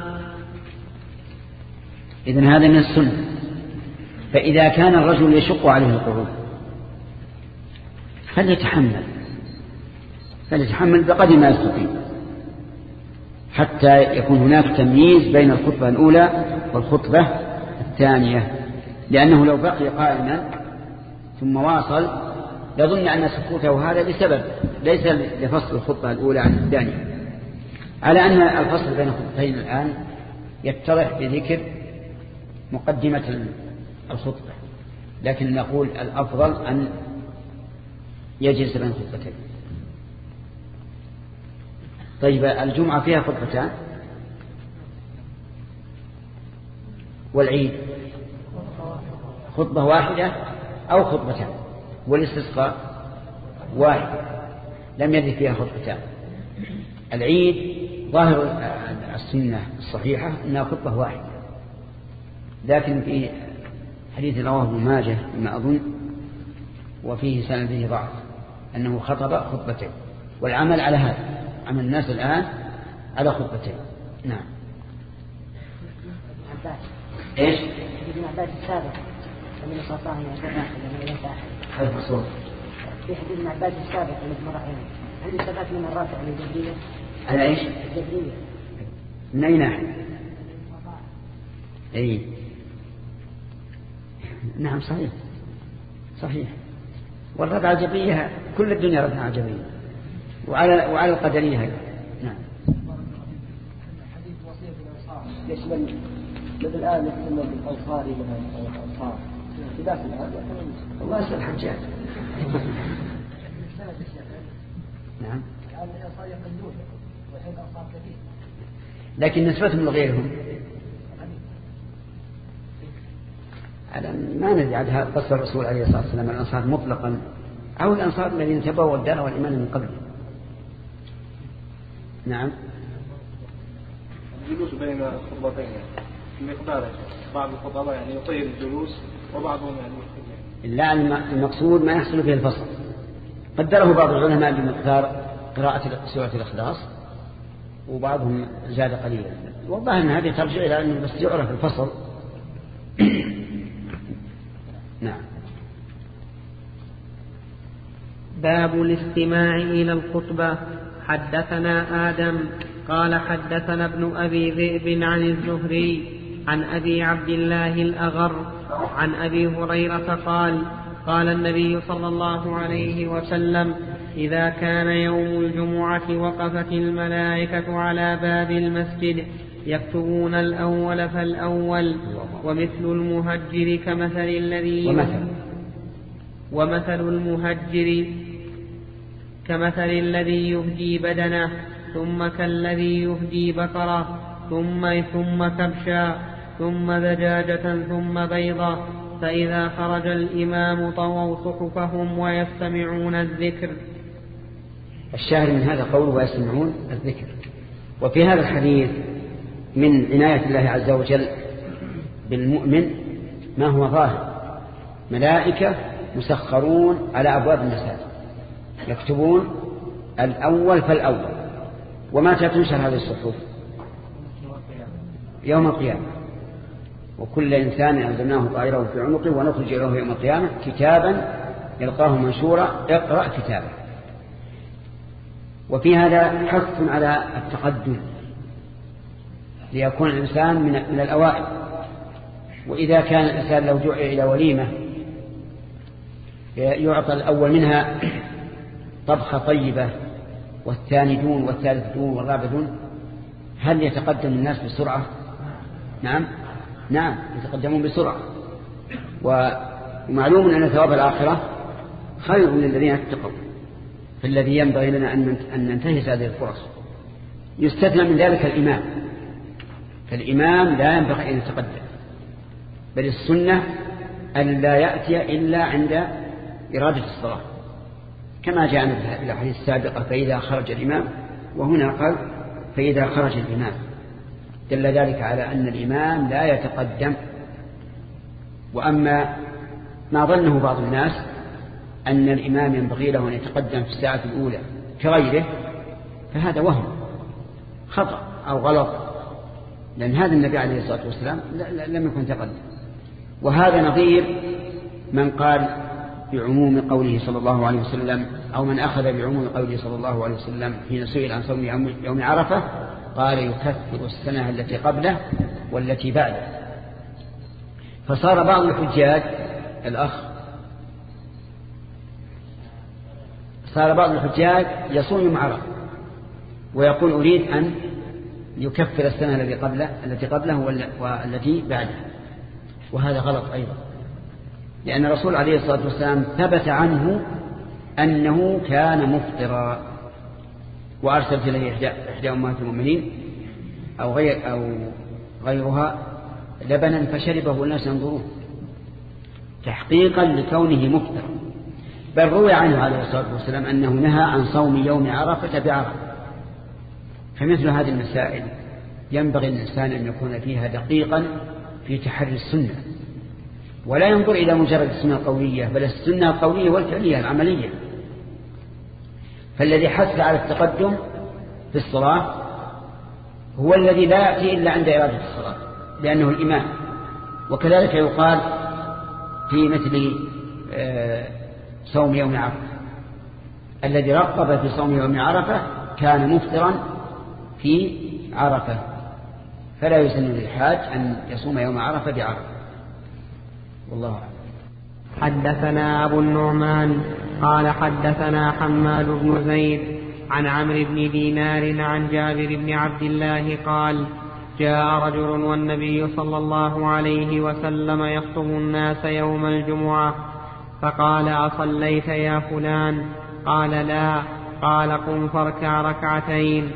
إذن هذا من السنة. فإذا كان الرجل يشق عليه القعود فليتحمل فليتحمل بقدر ما يستطيع حتى يكون هناك تمييز بين الخطبة الأولى والخطبة الثانية، لأنه لو بقي قائما ثم واصل يظن أن سكوته هذا لسبب ليس لفصل الخطبة الأولى عن الثانية، على أن الفصل بين الخطبتين الآن يتضح بذكر مقدمة الخطبة، لكن نقول الأفضل أن يجلس بين الخطبتين. طيب الجمعة فيها خطبتان والعيد خطبة واحدة أو خطبتان، والاستسقاء واحد لم يرد فيها خطبتان. العيد ظاهر السنة الصحيحة أنها خطبة واحدة، لكن في حديث رواه ابن ماجه ما أظن وفيه سنده ضعف أنه خطب خطبتين، والعمل على هذا عمل الناس الآن على خطبتين. نعم. ايش؟ ابن عباس السابق الذي صفاه من الجماعة الذي ليس أحد. هذا مصور. في حديث ابن عباس السابق الذي مر عليه عندي ثبات من الرافع عن الجبرية. على ايش؟ الجبرية. من أي ناحية؟ اي نعم صحيح صحيح. والرفع الجبرية كل الدنيا ردها عجمية، وعلى وعلى القدرية هذا. نعم. يشمل مثل الآن يسمى بالأنصاري مثلا الأنصار لباس الآن الله يسأل الحجاج. نعم. لكن نسبتهم لغيرهم ما نجعل هذا قصة الرسول عليه الصلاة والسلام الأنصار مطلقا أو الأنصار الذين تبوا الدار والإيمان من قبل. نعم. الجلوس بين الخطبتين المقدار بعض الخطباء يعني يطيل الجلوس وبعضهم يعني لا، المقصود ما يحصل فيه الفصل. قدره بعض العلماء بمقدار قراءة سورة الإخلاص وبعضهم زاد قليلا. والله أن هذه ترجع إلى أنه بس يعرف الفصل. نعم. باب الاستماع إلى الخطبة. حدثنا آدم قال حدثنا ابن أبي ذئب عن الزهري عن أبي عبد الله الأغر عن أبي هريرة قال قال النبي صلى الله عليه وسلم: إذا كان يوم الجمعة وقفت الملائكة على باب المسجد يكتبون الأول فالأول، ومثل المهجر كمثل الذي ومثل, ومثل المهجر كمثل الذي يهدي بدنه ثم كالذي يهدي بقرة ثم ثم كبشا ثم دجاجة ثم بيضة، فإذا خرج الإمام طووا صحفهم ويستمعون الذكر. الشاهد من هذا قوله ويستمعون الذكر. وفي هذا الحديث من عناية الله عز وجل بالمؤمن ما هو ظاهر، ملائكة مسخرون على أبواب المساجد يكتبون الأول فالأول. ومتى تنشر هذه الصحف؟ يوم القيامة. وكل إنسان أنزلناه طائره في عنقه ونخرج له يوم القيامة كتابا يلقاه منشورا اقرأ كتابه. وفي هذا حث على التقدم ليكون الإنسان من, من الأوائل. وإذا كان الإنسان لو دعي إلى وليمة يعطى الأول منها طبخة طيبة والثاني دون والثالث دون والرابع دون، هل يتقدم الناس بسرعة؟ نعم نعم يتقدمون بسرعة. ومعلوم أن ثواب الآخرة خير للذين اتقوا، فالذي ينبغي لنا أن ننتهز هذه الفرص. يستثنى من ذلك الإمام، فالإمام لا ينبغي أن يتقدم، بل السنة أن لا يأتي إلا عند إرادة الصلاة، كما جاءنا في الحديث السابقة فإذا خرج الإمام، وهنا قال فإذا خرج الإمام، دل ذلك على أن الإمام لا يتقدم. وأما ما ظنه بعض الناس أن الإمام ينبغي له أن يتقدم في الساعة الأولى كغيره، فهذا وهم خطأ أو غلط، لأن هذا النبي عليه الصلاة والسلام لم يكن تقدم. وهذا نظير من قال بعموم قوله صلى الله عليه وسلم، أو من أخذ بعموم قوله صلى الله عليه وسلم حين سئل عن صوم يوم عرفة قال يكفر السنة التي قبله والتي بعده. فصار بعض الحجاج الأخ صار بعض الحجاج يصوم يوم عرفة ويقول أريد أن يكفر السنة التي قبله التي قبله والتي بعده، وهذا غلط أيضا، لأن الرسول عليه الصلاة والسلام ثبت عنه أنه كان مفطرا، وأرسلت إليه إحدى أمهات المؤمنين أو غير أو غيرها لبنا فشربه الناس ينظرون تحقيقا لكونه مفطرا. بل روي عنه عليه الصلاة والسلام أنه نهى عن صوم يوم عرفة بعرفة. فمثل هذه المسائل ينبغي الإنسان أن يكون فيها دقيقا في تحري السنة، ولا ينظر إلى مجرد السنة القولية، بل السنة القولية والفعلية العملية. فالذي حث على التقدم في الصلاة هو الذي لا يأتي إلا عند إرادة الصلاة لأنه الإمام. وكذلك يقال في مثل صوم يوم عرفة، الذي رغب في صوم يوم عرفة كان مفطرا في عرفة، فلا يسن للحاج أن يصوم يوم عرفة بعرفة. والله أعلم. حدثنا أبو النعمان قال حدثنا حماد بن زيد عن عمرو بن دينار عن جابر بن عبد الله قال جاء رجل والنبي صلى الله عليه وسلم يخطب الناس يوم الجمعة فقال أصليت يا فلان؟ قال لا. قال قم فاركع ركعتين.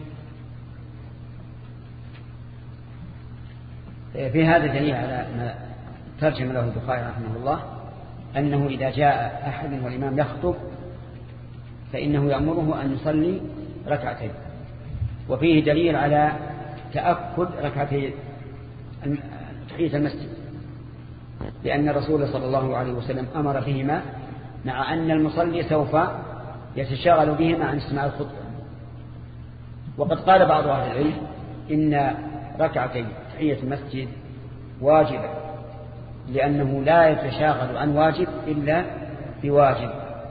في هذا دليل على ما ترجم له البخاري رحمه الله أنه إذا جاء أحد والإمام يخطب فإنه يأمره أن يصلي ركعتين. وفيه دليل على تأكد ركعتي تحية المسجد لأن الرسول صلى الله عليه وسلم أمر بهما مع أن المصلي سوف يتشاغل بهما عن استماع الخطبة. وقد قال بعض أهل العلم إن ركعتي تحية المسجد واجبة لأنه لا يتشاغل عن واجب إلا بواجب.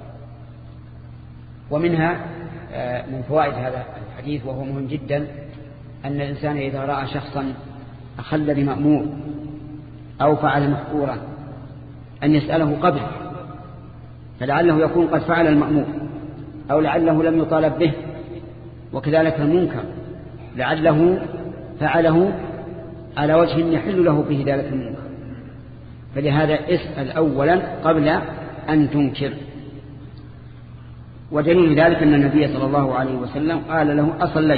ومنها من فوائد هذا الحديث وهو مهم جدا أن الإنسان إذا رأى شخصا أخل بمأمور أو فعل محظورا أن يسأله قبل، فلعله يكون قد فعل المأمور أو لعله لم يطالب به، وكذلك المنكر لعله فعله على وجه يحل له به ذلك المنكر، فلهذا اسأل أولا قبل أن تنكر. ودليل ذلك أن النبي صلى الله عليه وسلم قال له أصليت.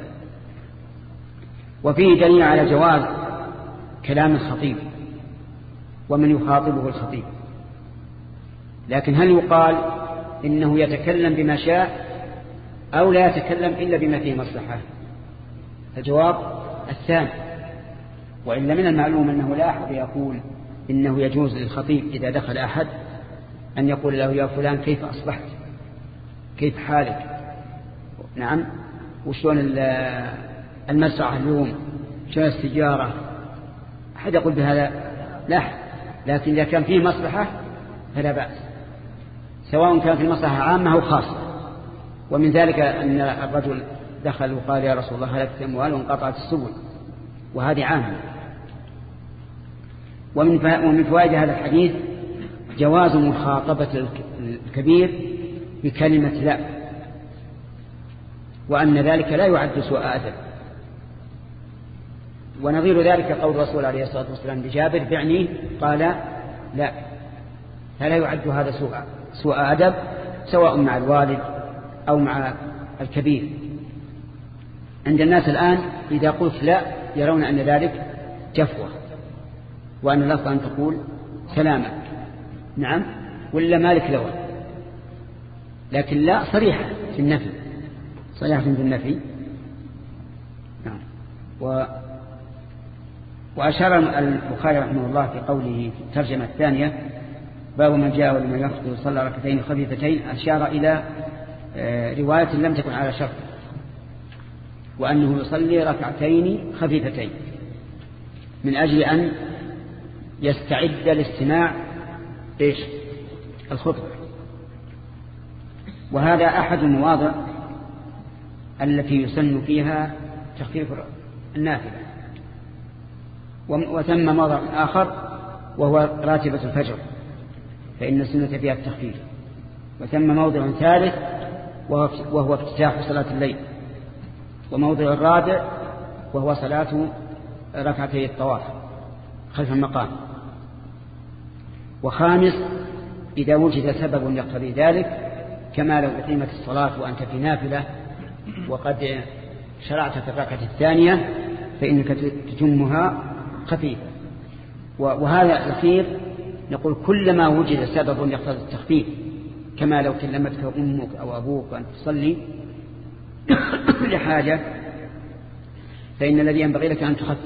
وفيه دليل على جواز كلام الخطيب ومن يخاطبه الخطيب، لكن هل يقال إنه يتكلم بما شاء أو لا يتكلم إلا بما فيه مصلحة؟ الجواب الثاني. وإلا من المعلوم أنه لا أحد يقول إنه يجوز للخطيب إذا دخل أحد أن يقول له يا فلان كيف أصبحت، كيف حالك، نعم وشون المسرح اليوم، شون السجارة، أحد يقول بهذا لا. لكن إذا كان فيه مصلحة فلا بأس، سواء كان في مصلحة عامة أو خاصة. ومن ذلك أن الرجل دخل وقال يا رسول الله هلكت أموال وانقطعت السبل، وهذه عامة. ومن فوائد هذا الحديث جواز مخاطبة الكبير بكلمة لا، وأن ذلك لا يعد سوء أدب. ونظير ذلك قول الرسول عليه الصلاة والسلام لجابر بعني قال لا، فلا يعد هذا سوء سوء أدب سواء مع الوالد أو مع الكبير. عند الناس الآن إذا قلت لا يرون أن ذلك جفوة، وأن الأصل أن تقول سلامة، نعم ولا مالك لون، لكن لا صريحة في النفي، صريحة في النفي. نعم. و وأشار البخاري رحمه الله في قوله في الترجمة الثانية باب من جاء ولمن يخطب صلى ركعتين خفيفتين، أشار إلى رواية لم تكن على شرط، وأنه يصلي ركعتين خفيفتين من أجل أن يستعد لاستماع إيش الخطبة. وهذا أحد المواضع التي يسن فيها تخفيف النافلة. وثم موضع آخر وهو راتبة الفجر فإن السنة فيها التخفيف. وثم موضع ثالث وهو افتتاح صلاة الليل. وموضع الرابع وهو صلاة ركعتي الطواف خلف المقام. وخامس إذا وجد سبب يقتضي ذلك، كما لو أقيمت الصلاة وأنت في نافلة وقد شرعت في الركعة الثانية فإنك تتمها خفيفة. وهذا الأخير نقول كلما وجد سبب يقتضي التخفيف، كما لو كلمتك أمك أو أبوك أن تصلي لحاجة فإن الذي ينبغي لك أن تخفف.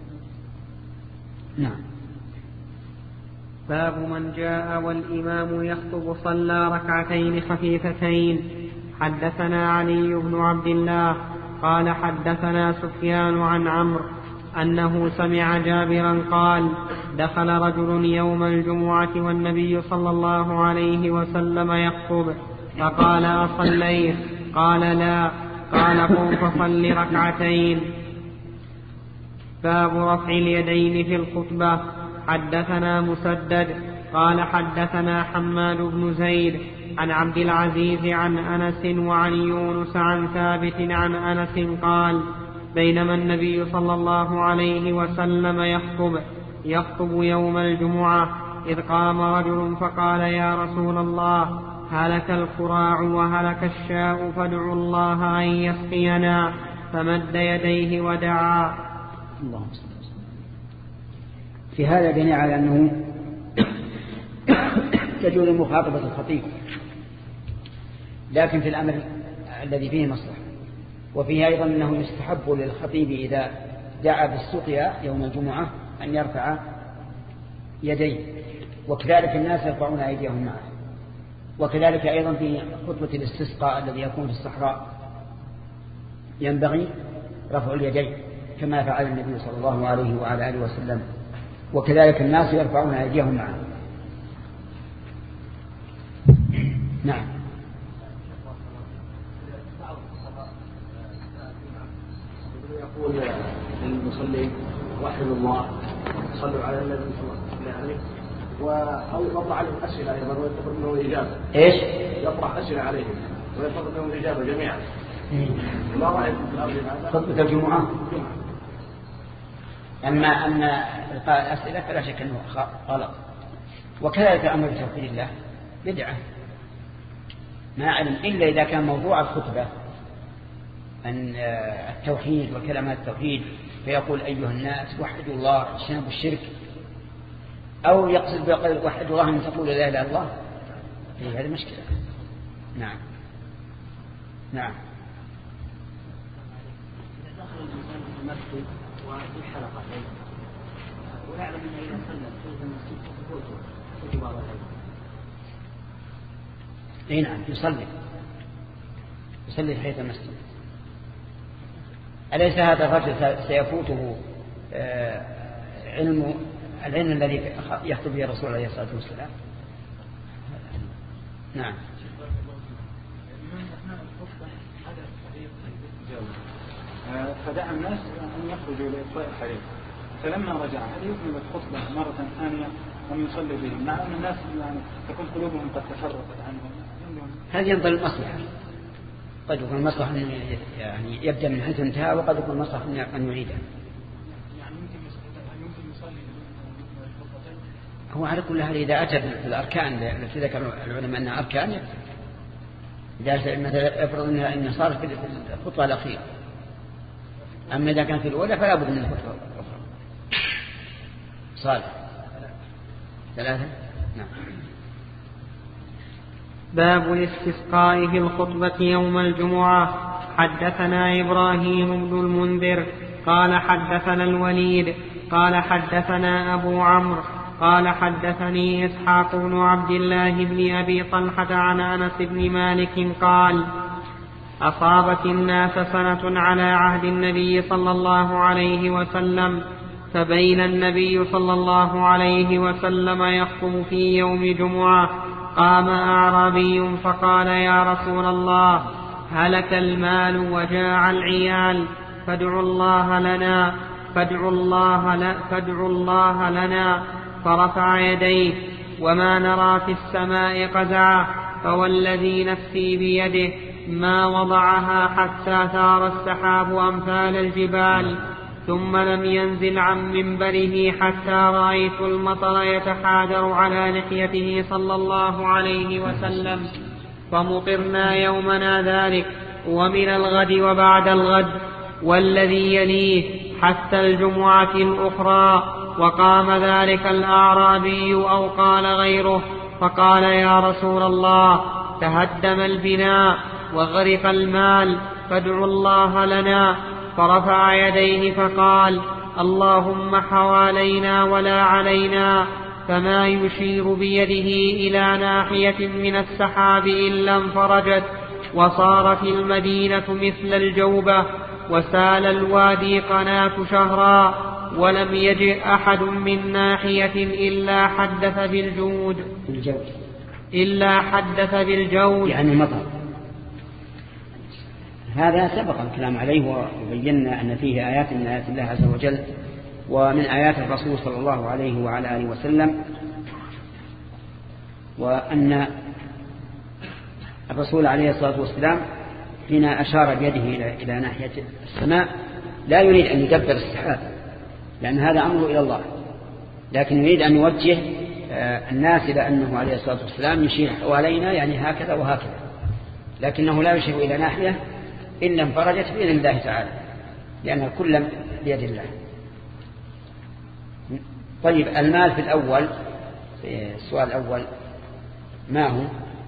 نعم. باب من جاء والإمام يخطب صلى ركعتين خفيفتين. حدثنا علي بن عبد الله قال حدثنا سفيان عن عمرو أنه سمع جابرا قال دخل رجل يوم الجمعة والنبي صلى الله عليه وسلم يخطب فقال أصليت؟ قال لا. قال قم فصل ركعتين. باب رفع اليدين في الخطبة. حدثنا مسدد قال حدثنا حماد بن زيد عن عبد العزيز عن أنس وعن يونس عن ثابت عن أنس قال بينما النبي صلى الله عليه وسلم يخطب يخطب يوم الجمعة إذ قام رجل فقال يا رسول الله هلك القراع وهلك الشاء فادعوا الله أن يسقينا فمد يديه ودعا. اللهم صل وسلم. في هذا دليل على أنه تجوز مخاطبة الخطيب، لكن في الأمر الذي فيه مصلحة. وفيه أيضا أنه يستحب للخطيب إذا دعا بالسقيا يوم الجمعة أن يرفع يديه، وكذلك الناس يرفعون أيديهم معه. وكذلك أيضا في خطبة الاستسقاء الذي يكون في الصحراء ينبغي رفع اليدين كما فعل النبي صلى الله عليه وعلى آله وسلم، وكذلك الناس يرفعون أيديهم معه. نعم. يقول للمصلين وحدوا الله صلوا على النبي صلى الله عليه وسلم أو يطرح عليهم أسئلة أيضا ويطلب منهم الإجابة. إيش؟ يطرح أسئلة عليهم ويطلب منهم الإجابة جميعا. ما رأيكم في الأمر هذا؟ خطبة الجمعة. أما أن إلقاء الأسئلة فلا شك أنه غلط. وكذلك أمر بتوحيد الله بدعة ما علم إلا إذا كان موضوع الخطبة أن التوحيد وكلمات التوحيد فيقول أيها الناس وحدوا الله اجتنبوا الشرك، أو يقصد بقول وحدوا الله أن تقول لا إله إلا الله. هذه مشكلة. نعم نعم. إذا دخل الإنسان في المسجد وفي الحلقة ويعلم أنه إذا صلى في المسجد تفوته في بعض الأحيان. اي نعم يصلي يصلي حيث المسجد. أليس هذا الرجل سيفوته علم العلم الذي يخطب به الرسول عليه الصلاة والسلام؟ نعم. فدعا الناس أن يخرجوا لإطفاء الحريق، فلما رجع هل يكمل الخطبة مرة ثانية أم يصلي بهم مع أن الناس يعني تكون قلوبهم قد تفرقت عنهم؟ هذه ينظر المصلحة. قد يكون المصلحة أن يعني يبدأ من حيث انتهى، وقد يكون المصلحة أن يعيده. يعني يمكن يصلي هو على كل حال إذا أتى في الأركان التي ذكر العلماء أنها أركان يكفي. إذا مثلا افرض أنها صارت في الخطوة الأخيرة، أما إذا كان في الأولى فلا بد من الخطوة الأخرى. صالح ثلاثة. نعم. باب الاستسقاء في الخطبة يوم الجمعة. حدثنا إبراهيم بن المنذر قال حدثنا الوليد قال حدثنا أبو عمرو قال حدثني إسحاق بن عبد الله بن أبي طلحة عن أنس بن مالك قال أصابت الناس سنة على عهد النبي صلى الله عليه وسلم، فبين النبي صلى الله عليه وسلم يخطب في يوم جمعة قام أعرابي فقال يا رسول الله هلك المال وجاع العيال فادعوا الله لنا فادعوا الله, ل... فادعوا الله لنا فرفع يديه وما نرى في السماء قزعة، فوالذي نفسي بيده ما وضعها حتى ثار السحاب أمثال الجبال، ثم لم ينزل عن منبره حتى رأيت المطر يتحادر على لحيته صلى الله عليه وسلم، فمطرنا يومنا ذلك ومن الغد وبعد الغد والذي يليه حتى الجمعة الأخرى. وقام ذلك الأعرابي أو قال غيره فقال يا رسول الله تهدم البناء وغرق المال فادعوا الله لنا، فرفع يديه فقال اللهم حوالينا ولا علينا، فما يشير بيده إلى ناحية من السحاب إلا انفرجت وصارت المدينة مثل الجوبة وسال الوادي قناة شهرا، ولم يجئ أحد من ناحية إلا حدث بالجود إلا حدث بالجود يعني مطر. هذا سبق الكلام عليه وبينا أن فيه آيات من آيات الله عز وجل ومن آيات الرسول صلى الله عليه وعلى آله وسلم، وأن الرسول عليه الصلاة والسلام حين أشار بيده إلى, إلى ناحية السماء لا يريد أن يدبر السحاب، لأن هذا أمره إلى الله، لكن يريد أن يوجه الناس إلى أنه عليه الصلاة والسلام يشير حوالينا، يعني هكذا وهكذا، لكنه لا يشير إلى ناحية إلا انفرجت بإذن الله تعالى، لأن الكل بيد الله. طيب المال في الأول، في السؤال الأول ما هو؟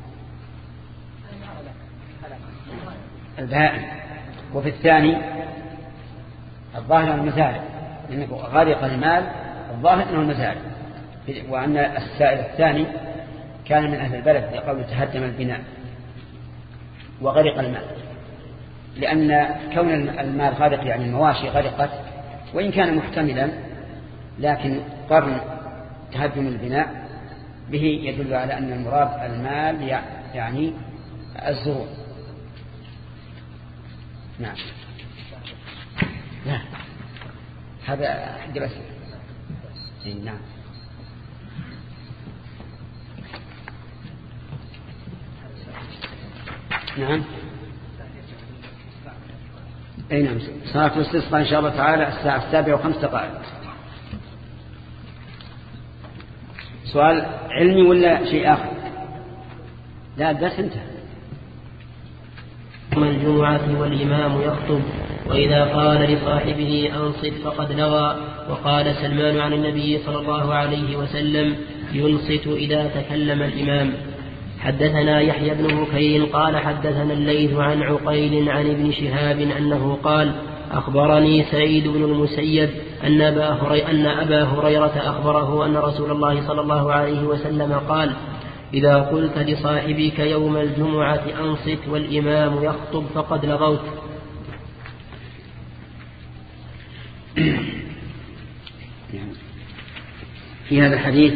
البهائم. وفي الثاني الظاهر المزارع، لأنه غرق المال الظاهر أنه المزارع، وأن السائل الثاني كان من أهل البلد لقول تهدم البناء وغرق المال، لأن كون المال غرق يعني المواشي غرقت وإن كان محتملا، لكن قرن تهدم البناء به يدل على أن المراد المال يعني الزروع. نعم. لا هذا دراسة. نعم. نعم. أي نعم. صلاة الاستسقاء إن شاء الله تعالى الساعة السابعة وخمس دقائق. سؤال علمي ولا شيء آخر؟ لا الدرس انتهى. يوم الجمعة والإمام يخطب وإذا قال لصاحبه أنصت فقد لغى. وقال سلمان عن النبي صلى الله عليه وسلم ينصت إذا تكلم الإمام. حدثنا يحيى بن بكير قال حدثنا الليث عن عقيل عن ابن شهاب أنه قال أخبرني سعيد بن المسيب أن أبا, هري أن أبا هريرة أخبره أن رسول الله صلى الله عليه وسلم قال إذا قلت لصاحبك يوم الجمعة أنصت والإمام يخطب فقد لغوت. في هذا الحديث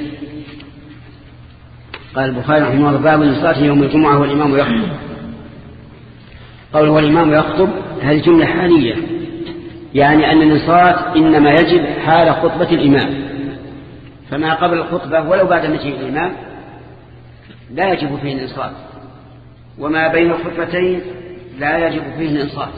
قال البخاري رحمه الله باب الصلاة يوم الجمعة والإمام يخطب. قوله والإمام يخطب هذه جملة حالية، يعني أن الانصات إنما يجب حال خطبة الإمام، فما قبل الخطبة ولو بعد مجيء الإمام لا يجب فيه الانصات، وما بين الخطبتين لا يجب فيه الانصات.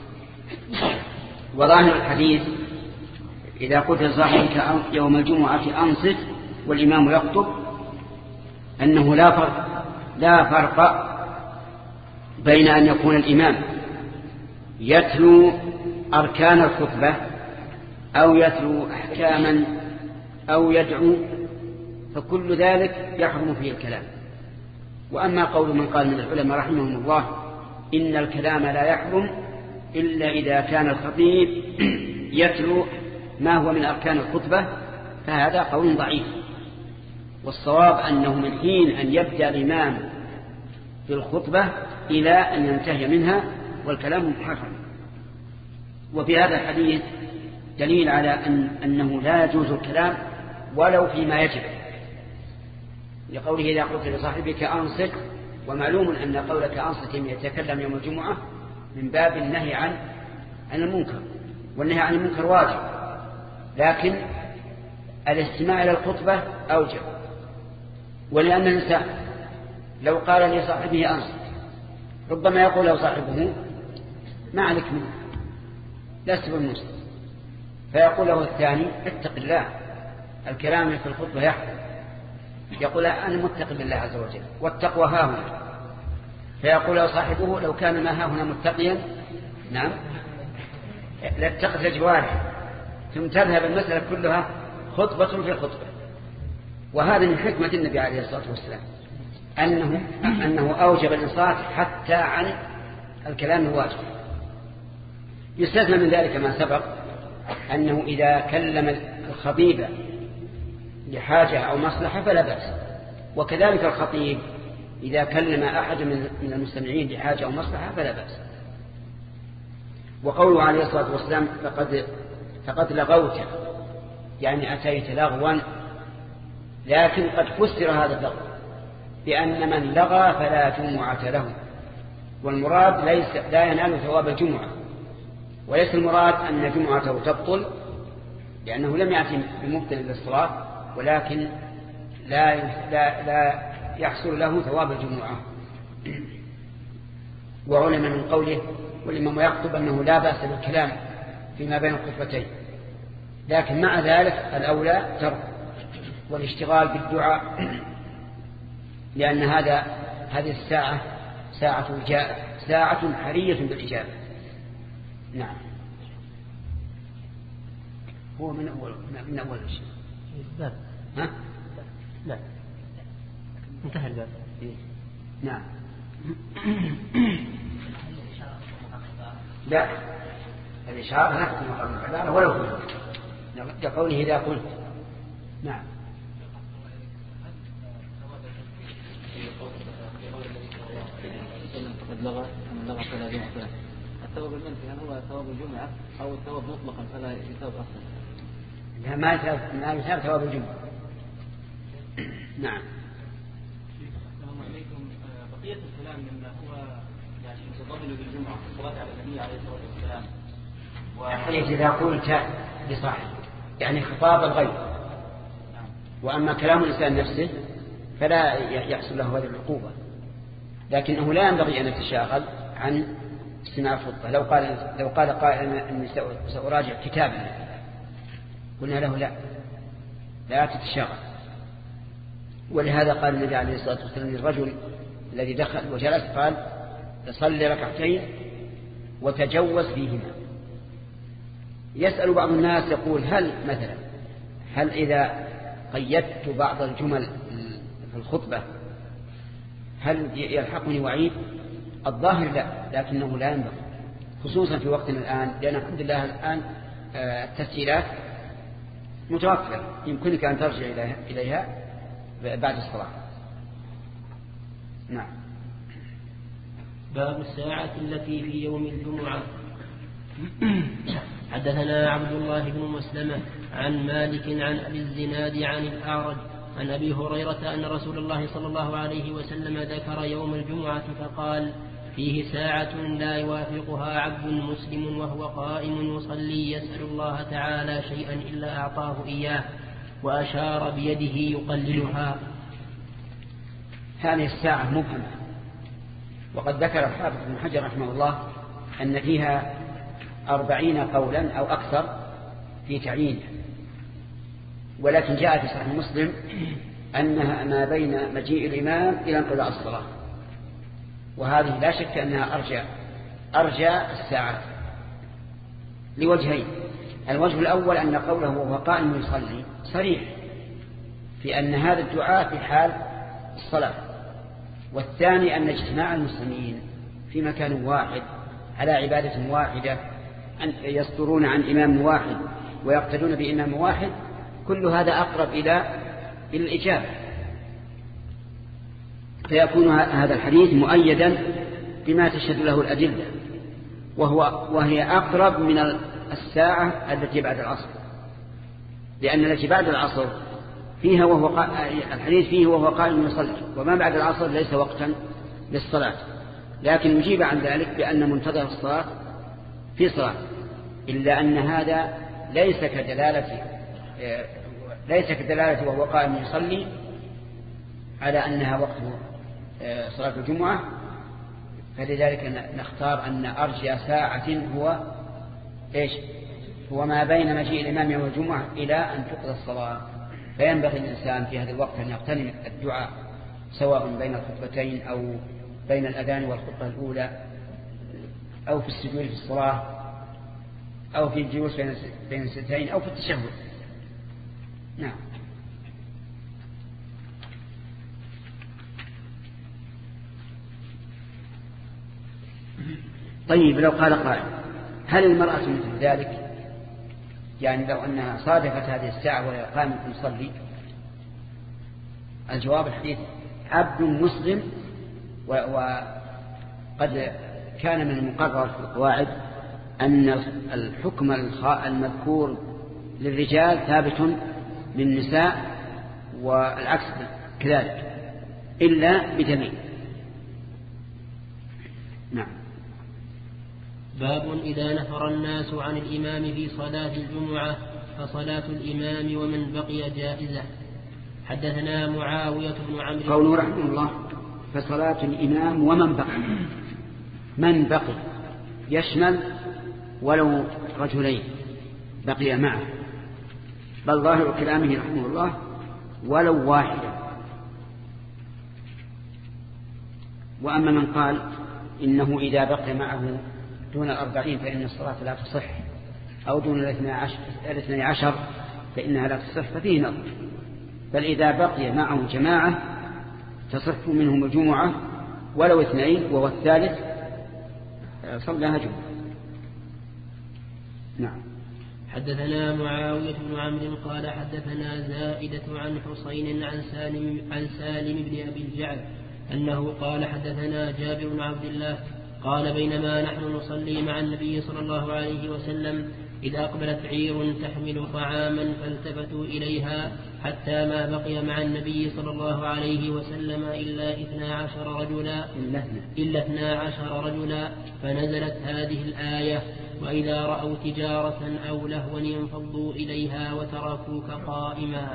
وظاهر الحديث إذا قلت لصاحبك يوم الجمعة أنصت والإمام يخطب أنه لا فرق لا فرق بين أن يكون الإمام يتلو أركان الخطبة أو يتلو أحكاما أو يدعو، فكل ذلك يحرم فيه الكلام. وأما قول من قال من العلماء رحمهم الله إن الكلام لا يحرم إلا إذا كان الخطيب يتلو ما هو من أركان الخطبة، فهذا قول ضعيف. والصواب أنه من حين أن يبدأ الإمام في الخطبة إلى أن ينتهي منها والكلام محرم. وفي هذا الحديث دليل على أن أنه لا يجوز الكلام ولو فيما يجب، لقوله إذا قلت لصاحبك أنصت، ومعلوم أن قولك أنصت يتكلم يوم الجمعة من باب النهي عن عن المنكر، والنهي عن المنكر واجب، لكن الاستماع إلى الخطبة أوجب. ولأن الإنسان لو قال لصاحبه أنصت ربما يقول له صاحبه ما عليك منه لست بالمنصت، فيقول له الثاني اتق الله الكلام في الخطبة يحرم، يقول أنا متقي بالله عز وجل والتقوى ها هنا، فيقول له صاحبه لو كان ما ها هنا متقيا نعم لاتقت جواره، ثم تذهب المسألة كلها خطبة في خطبة. وهذا من حكمة النبي عليه الصلاة والسلام أنه, أنه أوجب الإنصات حتى عن الكلام الواجب. يستثنى من ذلك ما سبق أنه إذا كلم الخطيب لحاجة أو مصلحة فلا بأس، وكذلك الخطيب إذا كلم أحد من المستمعين لحاجة أو مصلحة فلا بأس. وقوله عليه الصلاة والسلام فقد, فقد لغوت يعني أتيت لغوا، لكن قد فسر هذا اللغو بأن من لغى فلا جمعة له، والمراد ليس لا ينال ثواب الجمعة، وليس المراد أن جمعته تبطل لأنه لم يأتي بمبطل للصلاة، ولكن لا, لا, لا يحصل له ثواب الجمعة. وعلم من قوله والإمام يخطب أنه لا بأس بالكلام فيما بين الخطبتين، لكن مع ذلك الأولى ترك والاشتغال بالدعاء، لأن هذا هذه الساعة ساعة ساعة حرية بالإجابة. نعم. هو من أول من أول شيء. لا. ها؟ لا. انتهى الباب. نعم. لا. الإشارة لا تكون مقام العبارة ولو كنت. كقوله إذا قلت. نعم. قد لغى من لغى فلا يحسن. الثواب المنفي هل هو ثواب الجمعة أو الثواب مطلقا فلا يثاب أصلا؟ لا، ما يثاب ما يثاب ثواب الجمعة. نعم. السلام عليكم. بقية الكلام مما هو يعني متضمن بالجمعة الصلاة على النبي عليه الصلاة والسلام. حيث إذا قلت بصاحب يعني خطاب الغيب، وأما كلام الإنسان نفسه فلا يحصل له هذه العقوبة، لكنه لا ينبغي أن يتشاغل عن استماع الخطبة. لو قال لو قال قائل أني سأراجع كتابا قلنا له لا لا تتشاغل. ولهذا قال النبي عليه الصلاة والسلام للرجل الذي دخل وجلس قال تصلي ركعتين وتجوز فيهما. يسأل بعض الناس يقول هل مثلا هل إذا قيدت بعض الجمل في الخطبة هل يلحقني وعيد؟ الظاهر لا، لكنه لا ينبغي خصوصا في وقتنا الآن، لأن الحمد لله الآن التسجيلات متوفرة يمكنك أن ترجع إليها بعد الصلاة. نعم. باب الساعة التي في يوم الجمعة. حدثنا عبد الله بن مسلمة عن مالك عن أبي الزناد عن الأعرج عن أبي هريرة أن رسول الله صلى الله عليه وسلم ذكر يوم الجمعة فقال فيه ساعة لا يوافقها عبد مسلم وهو قائم يصلي يسأل الله تعالى شيئا إلا أعطاه إياه، وأشار بيده يقللها. هذه الساعة مبهمة، وقد ذكر الحافظ بن حجر رحمه الله أن فيها أربعين قولا أو أكثر في تعيينها، ولكن جاء في صحيح مسلم أنها ما بين مجيء الإمام إلى انقضاء الصلاة، وهذه لا شك أنها أرجى أرجى الساعات لوجهين. الوجه الأول أن قوله وهو قائم يصلي صريح في أن هذا الدعاء في حال الصلاة، والثاني أن اجتماع المسلمين في مكان واحد على عبادة واحدة أن يصدرون عن إمام واحد ويقتدون بإمام واحد، كل هذا أقرب إلى الإجابة، فيكون هذا الحديث مؤيدا بما تشهد له الأدلة، وهو وهي أقرب من الساعة التي بعد العصر، لأن التي بعد العصر فيها وهو الحديث فيه وهو قائم يصلي، وما بعد العصر ليس وقتا للصلاة. لكن نجيب عن ذلك بأن منتظر الصلاة في صلاة، إلا أن هذا ليس كدلالة ليس كدلالة وهو قائم يصلي على أنها وقت صلاة الجمعة، فلذلك نختار أن أرجى ساعة هو إيش؟ هو ما بين مجيء الإمام يوم الجمعة إلى أن تقضى الصلاة. فينبغي الإنسان في هذا الوقت أن يغتنم الدعاء سواء بين الخطبتين أو بين الأذان والخطبة الأولى أو في السجود في الصلاة أو في الجلوس بين الستين أو في التشهد. نعم. طيب لو قال قائل هل المرأة مثل ذلك؟ يعني لو أنها صادفت هذه الساعة وهي قامت تصلي؟ الجواب الحديث عبد مسلم، وقد كان من المقرر في القواعد أن الحكم المذكور للرجال ثابت للنساء والعكس كذلك إلا بدليل. نعم. باب إذا نفر الناس عن الإمام في صلاة الجمعة فصلاة الإمام ومن بقي جائزة. حدثنا معاوية بن عمرو قوله رحمه الله فصلاة الإمام ومن بقي، من بقي يشمل ولو رجلين بقي معه، بل ظاهر كلامه رحمه الله ولو واحدا. وأما من قال إنه إذا بقي معه دون الأربعين فإن الصلاة لا تصح، أو دون الاثنى عشر فإنها لا تصح، ففيه نظر. بل إذا بقي معه جماعة تصح منهم الجمعة ولو اثنين، وهو الثالث صلىها جمعة. نعم. حدثنا معاوية بن عمرو قال حدثنا زائدة عن حسين عن سالم, عن سالم بن أبي الجعد أنه قال حدثنا جابر بن عبد الله قال بينما نحن نصلي مع النبي صلى الله عليه وسلم إذ أقبلت عير تحمل طعاما فالتفتوا إليها حتى ما بقي مع النبي صلى الله عليه وسلم إلا اثنا عشر رجلا إلا اثنا عشر رجلا فنزلت هذه الآية وإذا رأوا تجارة أو لهوا انفضوا إليها وتركوك قائما.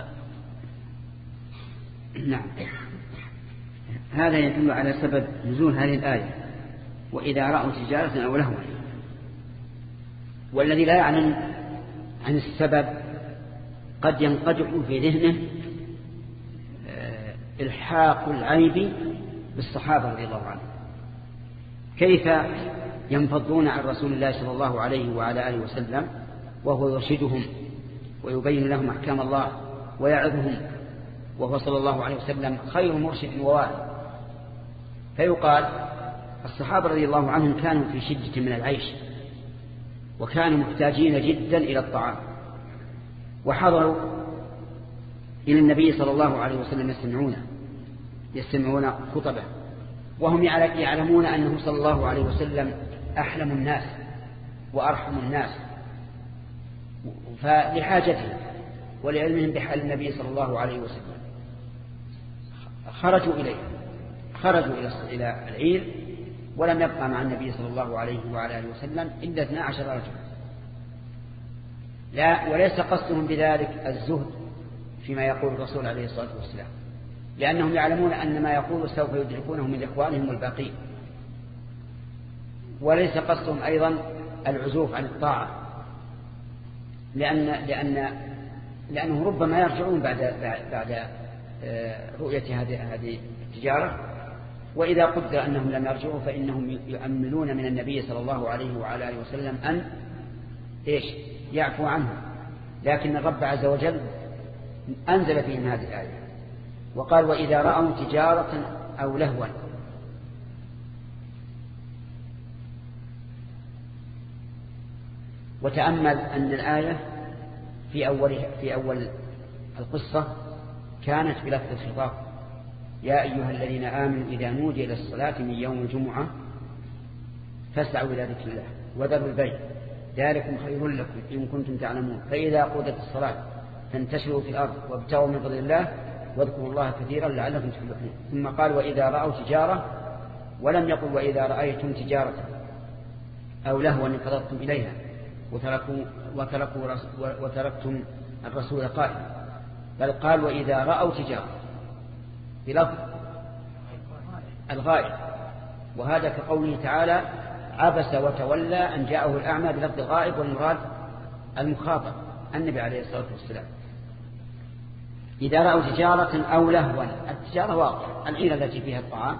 نعم. هذا يدل على سبب نزول هذه الآية وإذا رأوا تجارة أو لهوا. والذي لا يعلم عن السبب قد ينقدح في ذهنه الحاق العيب بالصحابة رضي الله عنهم، كيف ينفضون عن رسول الله صلى الله عليه وعلى آله وسلم وهو يرشدهم ويبين لهم أحكام الله ويعظهم، وهو صلى الله عليه وسلم خير مرشد وواعظ. فيقال الصحابة رضي الله عنهم كانوا في شدة من العيش وكانوا محتاجين جدا إلى الطعام، وحضروا إلى النبي صلى الله عليه وسلم يستمعون يستمعون خطبه، وهم يعلمون أنه صلى الله عليه وسلم أحلم الناس وأرحم الناس، فلحاجتهم ولعلمهم بحال النبي صلى الله عليه وسلم خرجوا إليه خرجوا إلى العير، ولم يبقى مع النبي صلى الله عليه وعلى آله وسلم إلا اثنا عشر رجلا. لا وليس قصدهم بذلك الزهد فيما يقول الرسول عليه الصلاة والسلام، لأنهم يعلمون أن ما يقول سوف يدركونه من إخوانهم الباقين. وليس قصدهم أيضا العزوف عن الطاعة، لأن لأن لأنه ربما يرجعون بعد بعد رؤية هذه هذه التجارة، وإذا قدر أنهم لم يرجعوا فإنهم يؤملون من النبي صلى الله عليه وعلى آله وسلم أن إيش يعفو عنهم. لكن الرب عز وجل أنزل فيهم هذه الآية وقال وإذا رأوا تجارة أو لهوا. وتأمل أن الآية في أول في أول القصة كانت بلفظ الخطاب يا أيها الذين آمنوا إذا نودي للصلاة من يوم الجمعة فاسعوا إلى ذكر الله وذروا البيع ذلكم خير لكم إن كنتم تعلمون فإذا قضت الصلاة فانتشروا في الأرض وابتغوا من فضل الله واذكروا الله كثيرا لعلكم تفلحون. ثم قال وإذا رأوا تجارة، ولم يقل وإذا رأيتم تجارة أو لهوا انفضضتم إليها وتركوا وتركوا وتركتم الرسول قائما، بل قال وإذا رأوا تجارة بلفظ الغائب، وهذا كقوله تعالى عبس وتولى أن جاءه الأعمى بلفظ الغائب، والمراد المخاطب النبي عليه الصلاة والسلام. إذا رأوا تجارة أو لهوا، التجارة واقع العيلة التي فيها الطعام،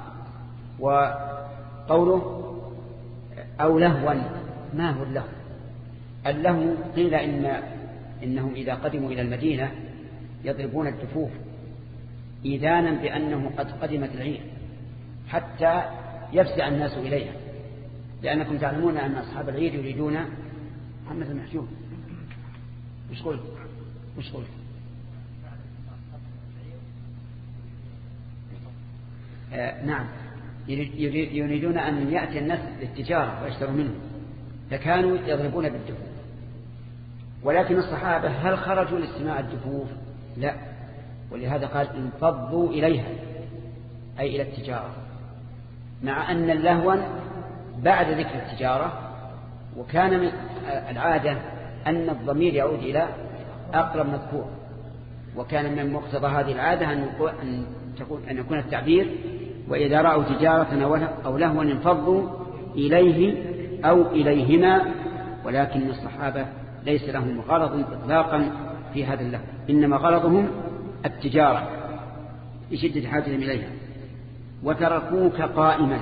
وقوله أو لهوا ما هو اللهو؟ اللهو قيل إن إنهم إذا قدموا إلى المدينة يضربون الدفوف إذانا بأنه قد قدمت العير حتى يفزع الناس إليها، لأنكم تعلمون أن أصحاب العير يريدون محمد المحجوب مش قلت مش قلت آه نعم يريدون أن يأتي الناس للتجارة ويشتروا منه، فكانوا يضربون بالدفوف. ولكن الصحابة هل خرجوا لاستماع الدفوف؟ لا، ولهذا قال انفضوا إليها أي إلى التجارة، مع أن اللهو بعد ذكر التجارة، وكان من العادة أن الضمير يعود إلى أقرب مذكور، وكان من مقتضى هذه العادة أن تكون أن يكون التعبير وإذا رأوا تجارة أو لهوا انفضوا إليه أو إليهما، ولكن الصحابة ليس لهم غرض إطلاقا في هذا اللفظ، إنما غرضهم التجارة لشدة حاجتهم إليها. وتركوك قائما،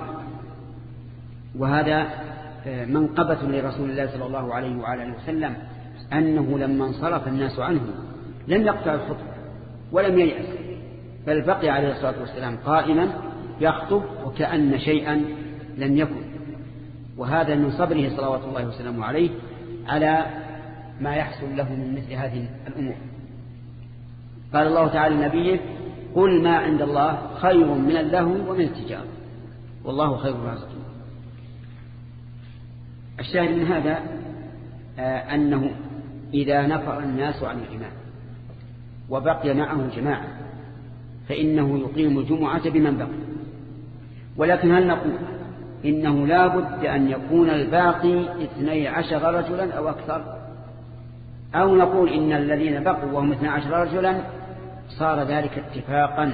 وهذا منقبة لرسول الله صلى الله عليه وعلى آله وسلم، أنه لما انصرف الناس عنه لم يقطع الخطبة ولم ييأس، بل بقي عليه الصلاة والسلام قائما يخطب وكأن شيئا لم يكن. وهذا من صبره صلوات الله وسلامه عليه على ما يحصل له من مثل هذه الأمور. قال الله تعالى لنبيه: قل ما عند الله خير من اللهو ومن التجارة والله خير الرازقين. الشاهد من هذا آه أنه إذا نفر الناس عن الإمام وبقي معه جماعة فإنه يقيم الجمعة بمن بقي. ولكن هل نقول إنه لا بد أن يكون الباقي اثني عشر رجلا أو أكثر، أو نقول إن الذين بقوا وهم اثني عشر رجلا صار ذلك اتفاقا؟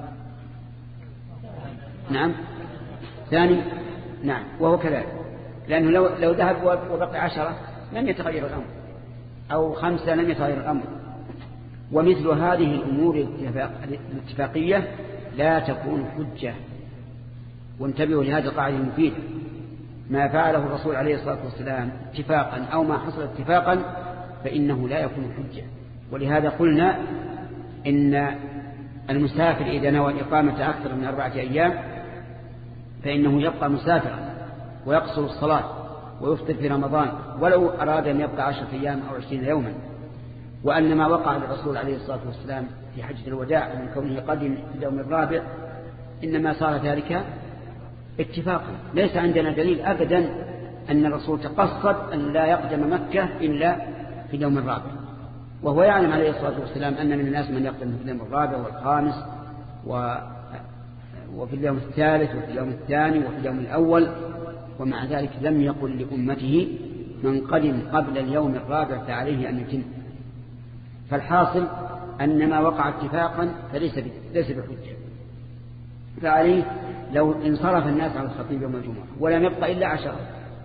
نعم ثاني نعم وهو كذلك، لأنه لو, لو ذهب وبقي عشرة لم يتغير الأمر، أو خمسة لم يتغير الأمر. ومثل هذه الأمور الاتفاقية لا تكون حجة. وانتبهوا لهذه القاعدة المفيدة: ما فعله الرسول عليه الصلاة والسلام اتفاقا أو ما حصل اتفاقا فإنه لا يكون حجة. ولهذا قلنا إن المسافر إذا نوى إقامة أكثر من أربعة أيام فإنه يبقى مسافرا ويقصر الصلاة ويفطر في رمضان ولو أراد أن يبقى عشرة أيام أو عشرين يوما. وأن ما وقع للرسول عليه الصلاة والسلام في حجة الوداع من كونه قدم في اليوم الرابع إنما صار ذلك اتفاقا. ليس عندنا دليل أبدا أن الرسول تقصد أن لا يقدم مكة إلا في اليوم الرابع، وهو يعلم عليه الصلاة والسلام أن من الناس من يقدم في اليوم الرابع والخامس و... وفي اليوم الثالث وفي اليوم الثاني وفي اليوم الأول، ومع ذلك لم يقل لأمته من قدم قبل اليوم الرابع فعليه أن يتم. فالحاصل أن ما وقع اتفاقا فليس ليس بحجة. فعليه لو انصرف الناس على الخطيب يوم الجمعة ولم يبقى إلا عشرة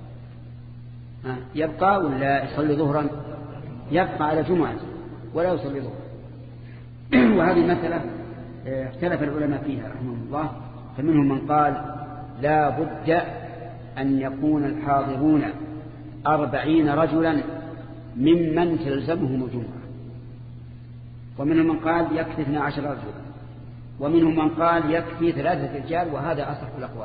يبقى ولا يصلي ظهرا؟ يبقى على جمعة ولا يصلي ظهرا. وهذه المسألة اختلف العلماء فيها رحمهم الله، فمنهم من قال لا بد أن يكون الحاضرون أربعين رجلا ممن تلزمهم الجمعة، ومنهم من قال يكفي اثنى عشر رجلا، ومنهم من قال يكفي ثلاثة رجال، وهذا أصح الأقوال.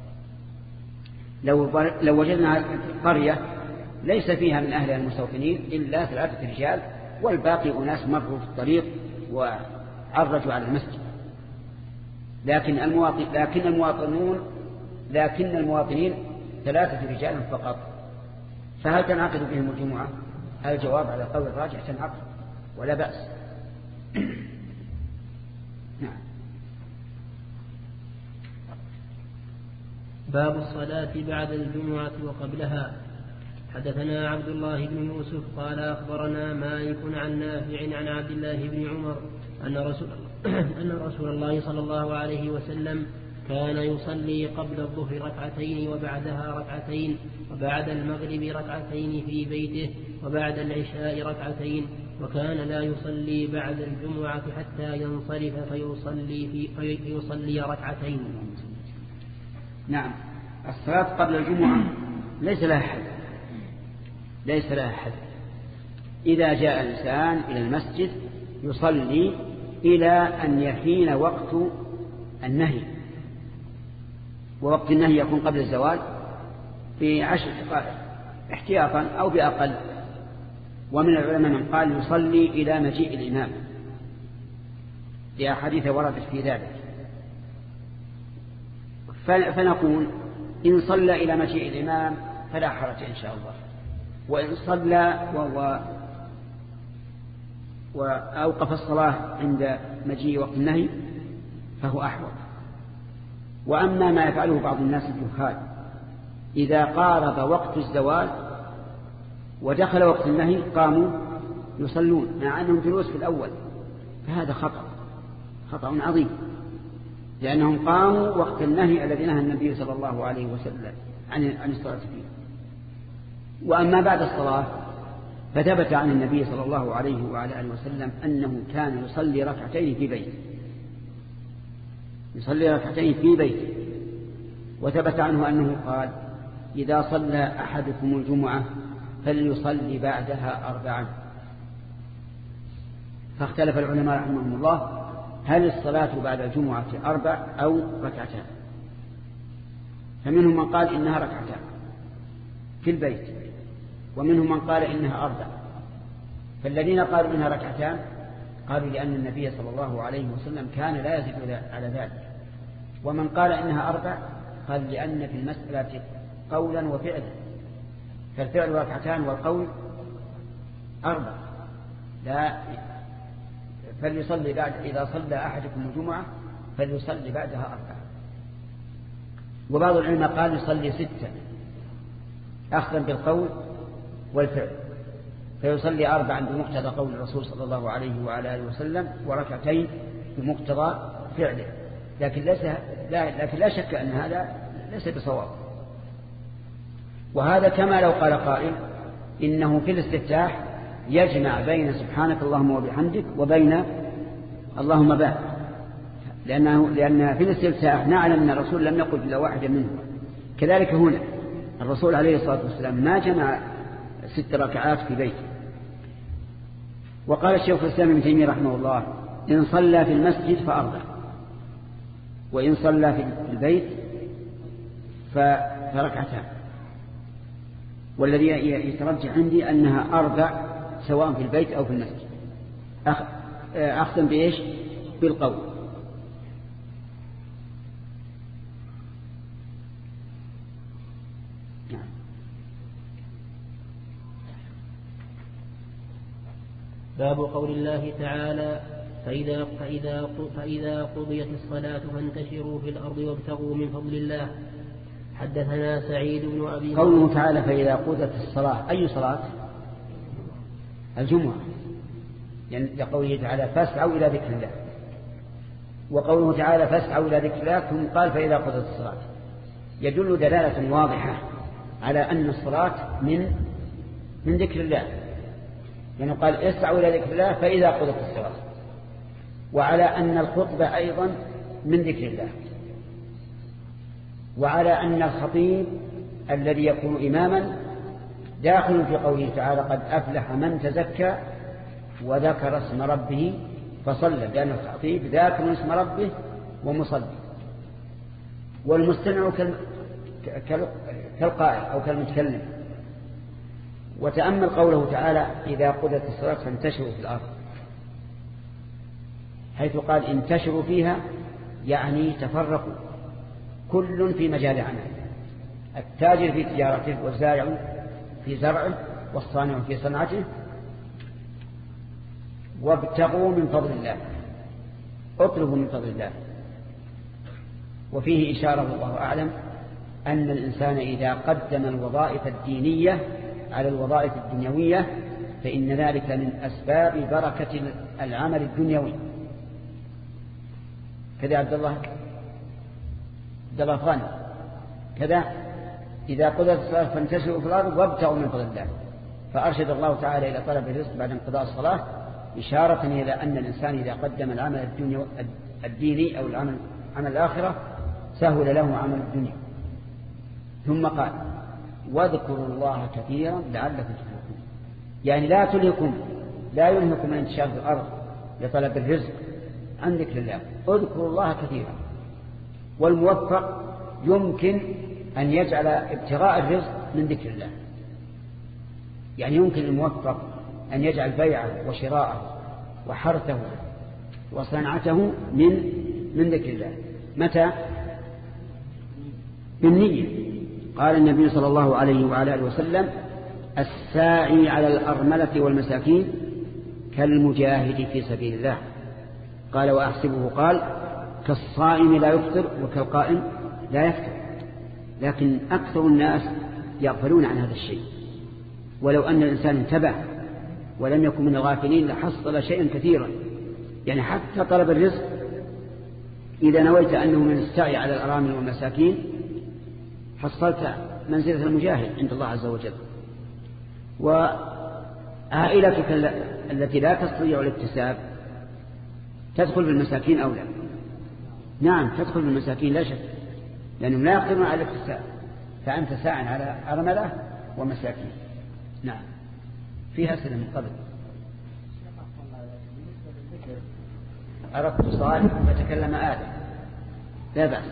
لو, لو وجدنا قرية ليس فيها من أهلها المستوطنين إلا ثلاثة رجال والباقي أناس مروا في الطريق وعرجوا على المسجد، لكن المواطن لكن المواطنون لكن المواطنين ثلاثة رجال فقط، فهل تنعقد بهم الجمعة؟ الجواب على القول الراجح تنعقد ولا بأس. نعم. باب الصلاة بعد الجمعة وقبلها. حدثنا عبد الله بن يوسف قال أخبرنا مالك عن نافع عن عبد الله بن عمر أن رسول, أن رسول الله صلى الله عليه وسلم كان يصلي قبل الظهر ركعتين وبعدها ركعتين، وبعد المغرب ركعتين في بيته، وبعد العشاء ركعتين، وكان لا يصلي بعد الجمعة حتى ينصرف فيصلي, في فيصلي ركعتين. نعم. الصلاة قبل الجمعة ليس لها حد ليس لها حد إذا جاء الإنسان إلى المسجد يصلي إلى أن يحين وقت النهي، ووقت النهي يكون قبل الزوال بعشر دقائق احتياطا أو بأقل. ومن العلماء من قال يصلي إلى مجيء الإمام لأحاديث وردت في ذلك، فنقول إن صلى إلى مجيء الإمام فلا حرج إن شاء الله، وإن صلى وهو وأوقف الصلاة عند مجيء وقت النهي فهو أحوط. وأما ما يفعله بعض الناس الجهال إذا قارب وقت الزوال ودخل وقت النهي قاموا يصلون مع أنهم جلوس في الأول، فهذا خطأ خطأ عظيم، لأنهم قاموا وقت النهي الذي نهى النبي صلى الله عليه وسلم عن عن الصلاة فيه. وأما بعد الصلاة فثبت عن النبي صلى الله عليه وعلى آله وسلم أنه كان يصلي ركعتين في بيته يصلي ركعتين في بيته وثبت عنه أنه قال إذا صلى أحدكم الجمعة فليصلي بعدها أربعا. فاختلف العلماء رحمهم الله هل الصلاة بعد الجمعة أربع أو ركعتان. فمنهم من قال إنها ركعتان في البيت ومنهم من قال إنها أربع. فالذين قالوا إنها ركعتان قالوا لأن النبي صلى الله عليه وسلم كان لا يزيد على ذلك. ومن قال إنها أربع قال لأن في المسألة قولا وفعلا، فالفعل ركعتان والقول أربع. لا فليصلي بعد إذا صلى أحدكم الجمعة فليصلي بعدها أربع. وبعض العلماء قال يصلي ستة أخذا بالقول والفعل، فيصلي أربعا بمقتضى قول الرسول صلى الله عليه وعلى آله وسلم وركعتين بمقتضى فعله. لكن, ليس لا لكن لا شك أن هذا ليس بصواب. وهذا كما لو قال قائل إنه في الاستفتاح يجمع بين سبحانك اللهم وبحمدك وبين اللهم بارك، لأنه لأن في الاستفتاح نعلم أن الرسول لم يقل إلا واحدة منه. كذلك هنا الرسول عليه الصلاة والسلام ما جمع ست ركعات في بيته. وقال الشيخ الإسلام ابن تيمية رحمه الله إن صلى في المسجد فأربع، وإن صلى في البيت فركعتان. والذي يترجح عندي أنها أربع سواء في البيت أو في المسجد، أخذا بإيش؟ بالقول. باب قول الله تعالى فإذا, فإذا, فإذا قضيت الصلاة فانتشروا في الأرض وابتغوا من فضل الله. حدثنا سعيد بن أبي قوله تعالى فإذا قضيت الصلاة أي صلاة؟ الجمعة، يعني لقوله تعالى فاسعوا إلى ذكر الله. وقوله تعالى فاسعوا إلى ذكر الله ثم قال فإذا قضيت الصلاة يدل دلالة واضحة على أن الصلاة من من ذكر الله، يعني قال اسعوا إلى ذكر الله فإذا قضت الصلاة، وعلى أن الخطبة أيضا من ذكر الله، وعلى أن الخطيب الذي يكون إماما داخل في قوله تعالى قد أفلح من تزكى وذكر اسم ربه فصلى، لأن الخطيب ذاكر اسم ربه ومصلي، والمستمع كالقائل أو كالمتكلم. وتأمل قوله تعالى إذا قضت الصلاة فانتشروا في الأرض، حيث قال انتشروا فيها يعني تفرقوا كل في مجال عمله، التاجر في تجارته والزارع في زرعه والصانع في صنعته. وابتغوا من فضل الله، اطلبوا من فضل الله. وفيه إشارة والله أعلم أن الإنسان إذا قدم الوظائف الدينية على الوظائف الدنيوية فإن ذلك من أسباب بركة العمل الدنيوي. كذا عبد الله عبد الله فغاني كذا إذا قضت الصلاة فانتشروا في الأرض وابتغوا من فضل الله. فأرشد الله تعالى إلى طلب الرزق بعد انقضاء الصلاة إشارة إلى أن الإنسان إذا قدم العمل الديني أو العمل عمل الآخرة سهل له عمل الدنيا. ثم قال واذكروا الله كثيرا لعلكم تفلحون، يعني لا تلهكم لا يلهكم من انتشار في الأرض لطلب الرزق عن ذكر الله، اذكروا الله كثيرا. والموفق يمكن أن يجعل ابتغاء الرزق من ذكر الله، يعني يمكن الموفق أن يجعل بيعه وشراءه وحرثه وصنعته من من ذكر الله. متى؟ بالنية. قال النبي صلى الله عليه وعلى آله وسلم الساعي على الأرملة والمساكين كالمجاهد في سبيل الله. قال وأحسبه قال كالصائم لا يفطر وكالقائم لا يفطر. لكن أكثر الناس يغفلون عن هذا الشيء، ولو أن الإنسان انتبه ولم يكن من الغافلين لحصل شيئا كثيرا. يعني حتى طلب الرزق إذا نويت أنه من السعي على الأرامل والمساكين حصلت منزلة المجاهد عند الله عز وجل. وعائلتك التي لا تستطيع الاكتساب تدخل بالمساكين أو لا؟ نعم تدخل بالمساكين لا شك، لأنهم لا يقدرون على الاكتساب، فأنت ساع على أرملة ومساكين. نعم فيها أسئلة من قبل. أردت صالح فتكلم آدم لا بأس.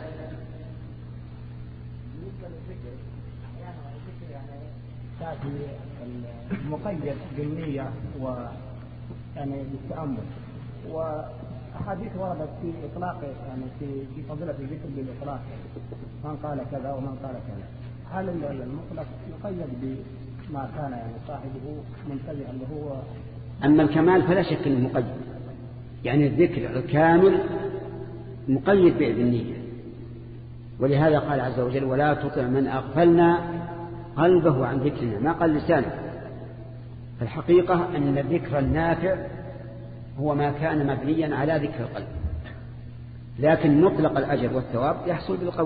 تأتي المقيد بالنية و يعني بالتأمل، وأحاديث وردت في إطلاق يعني في في فضيلة الذكر بالإطلاق، من قال كذا ومن قال كذا. هل المطلق يقيد بما كان يعني صاحبه منتبها له؟ أما الكمال فلا شك أنه مقيد، يعني الذكر الكامل مقيد بالنية، ولهذا قال عز وجل ولا تطع من أغفلنا قلبه عن ذكرنا، ما قال لسانه. فالحقيقة أن الذكر النافع هو ما كان مبنيا على ذكر القلب، لكن مطلق الأجر والثواب يحصل بالقول.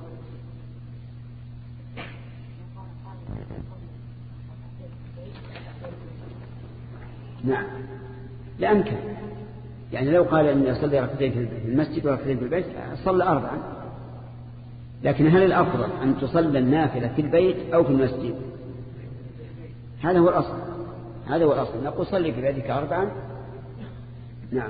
نعم لا أمكن، يعني لو قال أن يصلي ركعتين في المسجد وركعتين في البيت صلى أربعا، لكن هل الأفضل أن تصلي النافلة في البيت أو في المسجد؟ هذا هو الأصل، هذا هو الأصل. نقول صلي في بيتك أربعا. نعم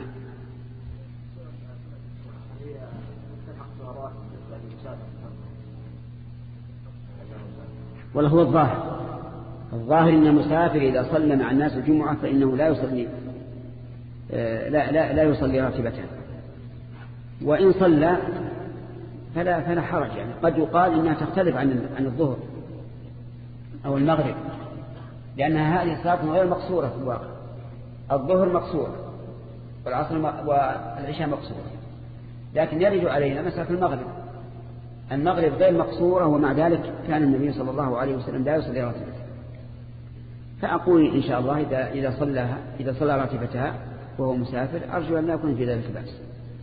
ولا هو الظاهر الظاهر أن المسافر إذا صلى مع الناس الجمعة فإنه لا يصلي لا لا لا يصلي راتبتها، وإن صلى فلا فلا حرج. يعني قد يقال إنها تختلف عن عن الظهر أو المغرب، لأنها هذه صلاة غير مقصورة في الواقع. الظهر مقصورة والعصر والعشاء مقصورة، لكن يرد علينا مسألة المغرب. المغرب غير مقصورة، ومع ذلك كان النبي صلى الله عليه وسلم لا يصلي راتبتها. فأقول إن شاء الله إذا إذا صلىها إذا صلى راتبتها وهو مسافر أرجو أن لا يكون في ذلك بأس.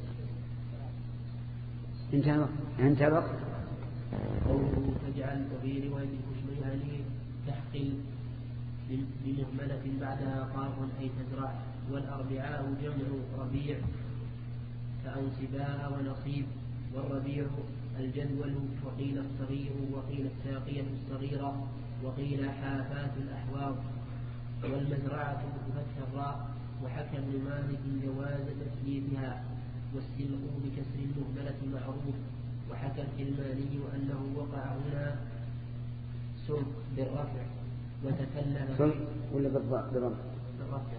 انتهى الوقت. انتهى الوقت. قوله فجعلت في رواية الكشميهاني تحقل بمهملة بعدها قاف أي تزرع، والأربعاء جمع ربيع فأنصباء ونصيب، والربيع الجدول وقيل الصغير وقيل الساقية الصغيرة وقيل حافات الأحواض، والمزرعة بفتح الراء. وحكى ابن مالك جواز تسليمها، والسلق بكسر المهملة معروف. وحكى الكلماني أنه وقع هنا سلق بالرفع وتكلم سلق ولا بالرفع؟ بالرفع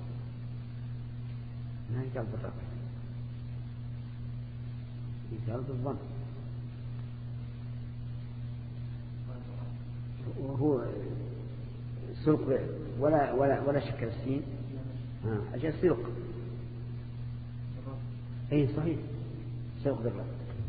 ما يقال بالرفع، يقال بالضم. وهو سلق ولا ولا ولا شكل السين. ها أجل سلق. أي صحيح سلق بالرفع.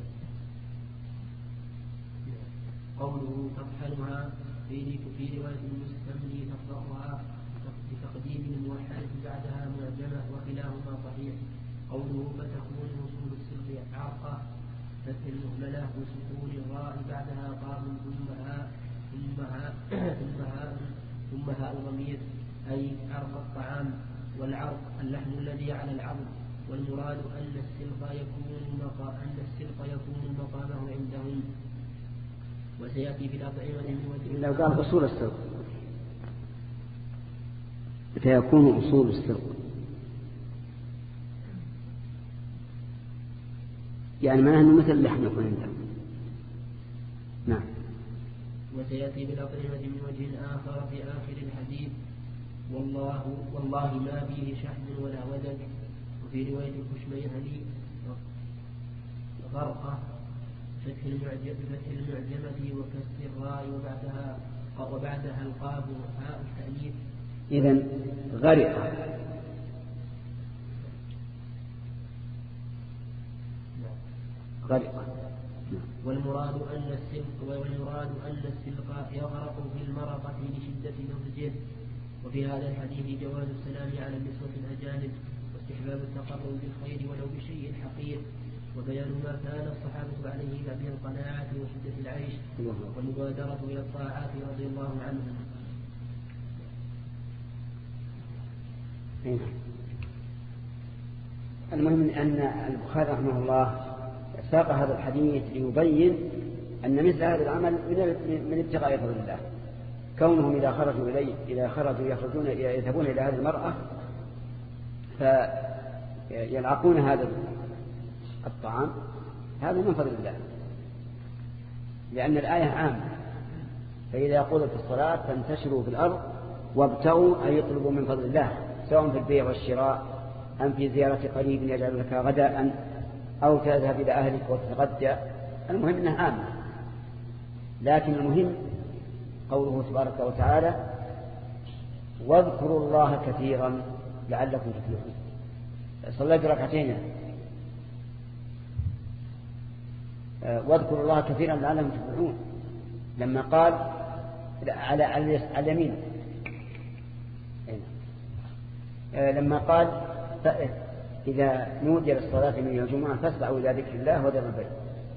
قوله تطحنها في في رواية المستملي تقرأها بتقديم الموحدة بعدها معجمة، وكلاهما صحيح. قوله فتكون وصول السلق عرقة فتح المهملة وسكون الراء بعدها قام ثم هاء ثم هاء ثم هاء ثم هاء ضمير أي عرق الطعام، والعرق اللحم الذي على العظم. والمراد أن السلق يكون مقام أن السلق يكون مقامه عندهم. وسيأتي في الأطعمة من وجه. لو قال أصول السلق فيكون أصول السلق يعني معناه أنه مثل اللحم يكون عندهم. نعم. وسيأتي بالأطعمة من وجه آخر في آخر الحديث والله والله ما فيه شحم ولا ودك. وفي رواية الكشميهاني غرقة فتح المعجمة وكسر الراء وبعدها وبعدها القاف وهاء التأنيث. إذن غرقة. غرقة. والمراد أن السلق والمراد أن السلق يغرق في المرقة لشدة نضجه. وفي هذا الحديث جواز السلام على النسوة الأجانب، واستحباب التقرب بالخير ولو بشيء حقير. وبيان ما كان الصحابة عليه من القناعة وشدة العيش والمبادرة إلى الطاعات رضي الله عنهم. المهم أن البخاري رحمه الله ساق هذا الحديث ليبين أن مثل هذا العمل من ابتغاء فضل الله، كونهم إذا خرجوا إليه إذا خرجوا يخرجون يذهبون إلى هذه المرأة فيلعقون هذا الطعام، هذا من فضل الله، لأن الآية عامة. فإذا قلت في الصلاة فانتشروا في الأرض وابتغوا أي يطلبوا من فضل الله، سواء في البيع والشراء أم في زيارة قريب يجعل لك غداء أو تذهب إلى أهلك وتتغدى، المهم أنها عامة. لكن المهم قوله تبارك وتعالى واذكروا الله كثيرا لعلكم تفلحون. صليت ركعتين واذكروا الله كثيرا لعلكم تفلحون لما قال على على اليمين، لما قال إذا نودي للصلاة من الجمعة فاسعوا إلى ذكر الله وذروا البيع،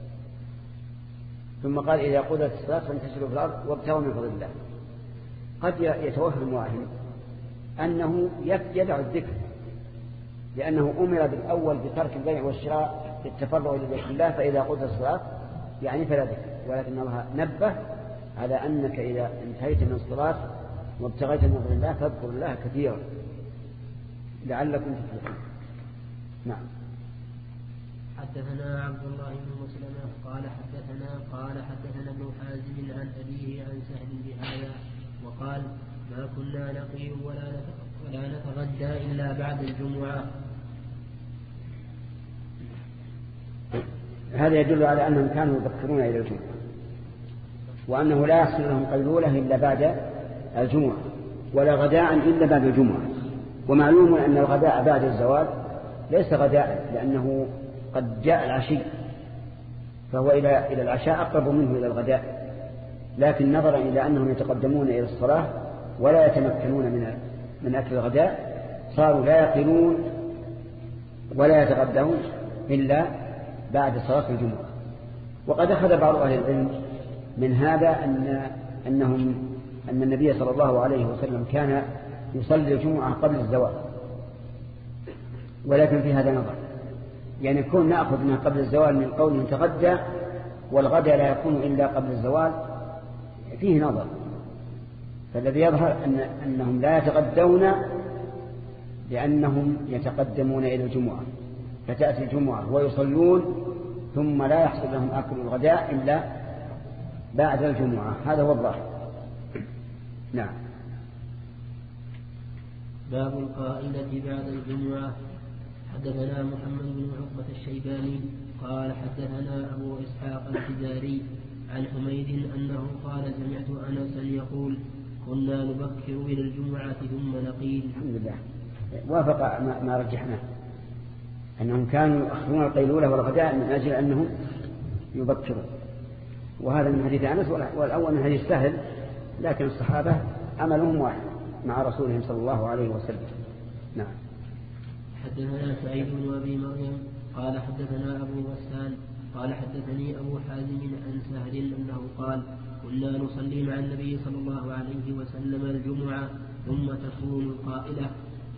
ثم قال إذا قضيت الصلاة فانتشروا في الأرض وابتغوا من فضل الله. قد يتوهم المواهم أنه يدع الذكر، لأنه أمر بالأول بترك البيع والشراء للتفرغ إلى ذكر الله، فإذا قضيت الصلاة يعني فلا ذكر، ولكن الله نبه على أنك إذا انتهيت من الصلاة وابتغيت من فضل الله فاذكر الله كثيرا لعلكم تفلحون. نعم. حدثنا عبد الله بن مسلمة قال حدثنا قال حدثنا ابن حازم عن أبيه عن سهل بهذا وقال ما كنا نقيل ولا ولا نتغدى إلا بعد الجمعة. هذا يدل على أنهم كانوا يبكرون إلى الجمعة، وأنه لا يحصل لهم قيلولة إلا بعد الجمعة ولا غداء إلا بعد الجمعة. ومعلوم أن الغداء بعد الزوال ليس غداء، لأنه قد جاء العشي، فهو إلى إلى العشاء أقرب منه إلى الغداء، لكن نظرا إلى أنهم يتقدمون إلى الصلاة ولا يتمكنون من من أكل الغداء صاروا لا يقلون ولا يتغدون إلا بعد صلاة الجمعة. وقد أخذ بعض أهل العلم من هذا أن أنهم أن النبي صلى الله عليه وسلم كان يصلي الجمعة قبل الزوال، ولكن في هذا نظر، يعني يكون نأخذ من قبل الزوال من قوله تغدى والغداء لا يكون إلا قبل الزوال، فيه نظر. فالذي يظهر أن أنهم لا يتغدون لأنهم يتقدمون إلى الجمعة، فتأتي الجمعة ويصلون ثم لا يحصل لهم أكل الغداء إلا بعد الجمعة، هذا هو الظاهر. نعم. باب القائلة بعد الجمعة. حدثنا محمد بن عقبة الشيباني قال حدثنا أبو إسحاق الفزاري عن حميد أنه قال سمعت أنسا يقول كنا نبكر إلى الجمعة ثم نقيل. الحمد لله وافق ما رجحناه أنهم كانوا يأخذون القيلولة والغداء من أجل أنهم يبكرون، وهذا من حديث أنس، والأول من حديث سهل، لكن الصحابة عملهم واحد مع رسولهم صلى الله عليه وسلم. نعم. حدثنا سعيد بن أبي مريم قال حدثنا أبو غسان قال حدثني أبو حازم عن سهل أنه قال كنا نصلي مع النبي صلى الله عليه وسلم الجمعة ثم تكون القائلة.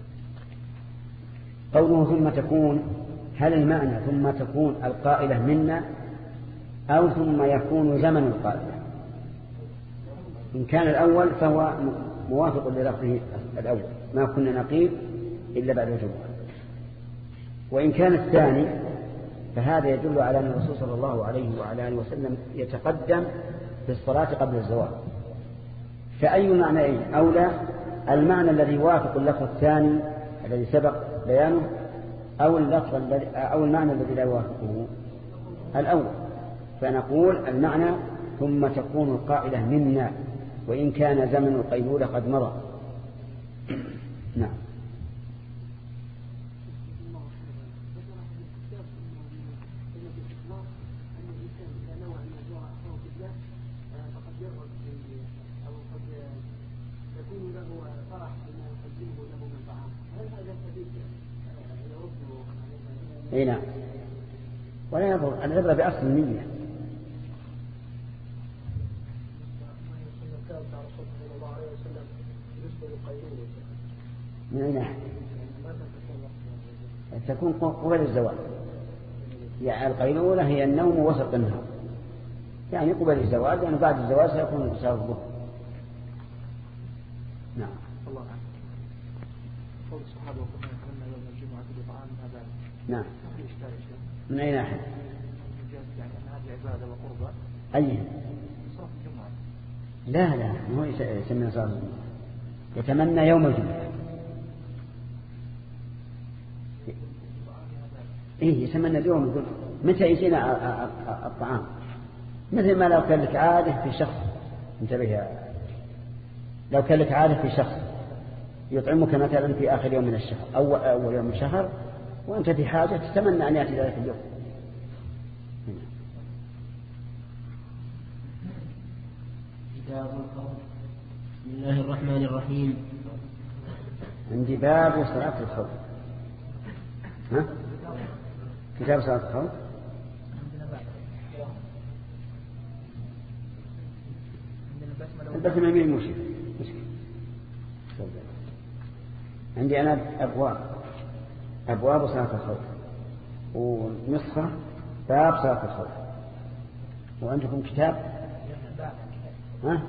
قوله ثم تكون، هل المعنى ثم تكون القائلة منا أو ثم يكون زمن القائلة؟ إن كان الأول فهو موافق للفظه الأول ما كنا نقيل إلا بعد الجمعة، وإن كان الثاني فهذا يدل على أن الرسول صلى الله عليه وعلى آله وسلم يتقدم في الصلاة قبل الزوال. فأي معنى أولى، المعنى الذي يوافق اللفظ الثاني الذي سبق بيانه أو اللفظ الذي أو المعنى الذي لا يوافقه الأول؟ فنقول المعنى ثم تكون القائلة منا وإن كان زمن القيلولة قد مضى. نعم. اي نعم. ولا يضر، العبرة بأصل النية. من أين ناحية؟ تكون قبل الزوال، يعني القيلولة هي النوم وسط النهار، يعني قبل الزوال، لأنه يعني بعد الزوال سيكون صار الظهر. نعم. الله عنه. قول الصحابة وكنا نتمنى يوم الجمعة بطعام هذا. نعم. في إشكال شيء. من أي ناحية؟ يعني أن هذه عبادة وقربة. أي؟ صلاة الجمعة. لا لا، هو يسمى صلاة الجمعة. يتمنى يوم الجمعة. إيه يتمنى يوم الجمعة. متى يجينا الطعام؟ مثل ما لو كان لك عادة في شخص، انتبه يا، لو كان لك عادة في شخص يطعمك مثلا في آخر يوم من الشهر أو أول يوم من الشهر، وأنت في حاجة تتمنى أن يأتي ذلك اليوم. كتاب الخوف. بسم الله الرحمن الرحيم. عندي باب صلاة الخوف. ها؟ كتاب صلاة الخوف. البسمة مين المشكلة؟ عندي أنا أبواب أبواب صلاة الخوف، ونسخة باب صلاة الخوف. وعندكم كتاب؟ ها؟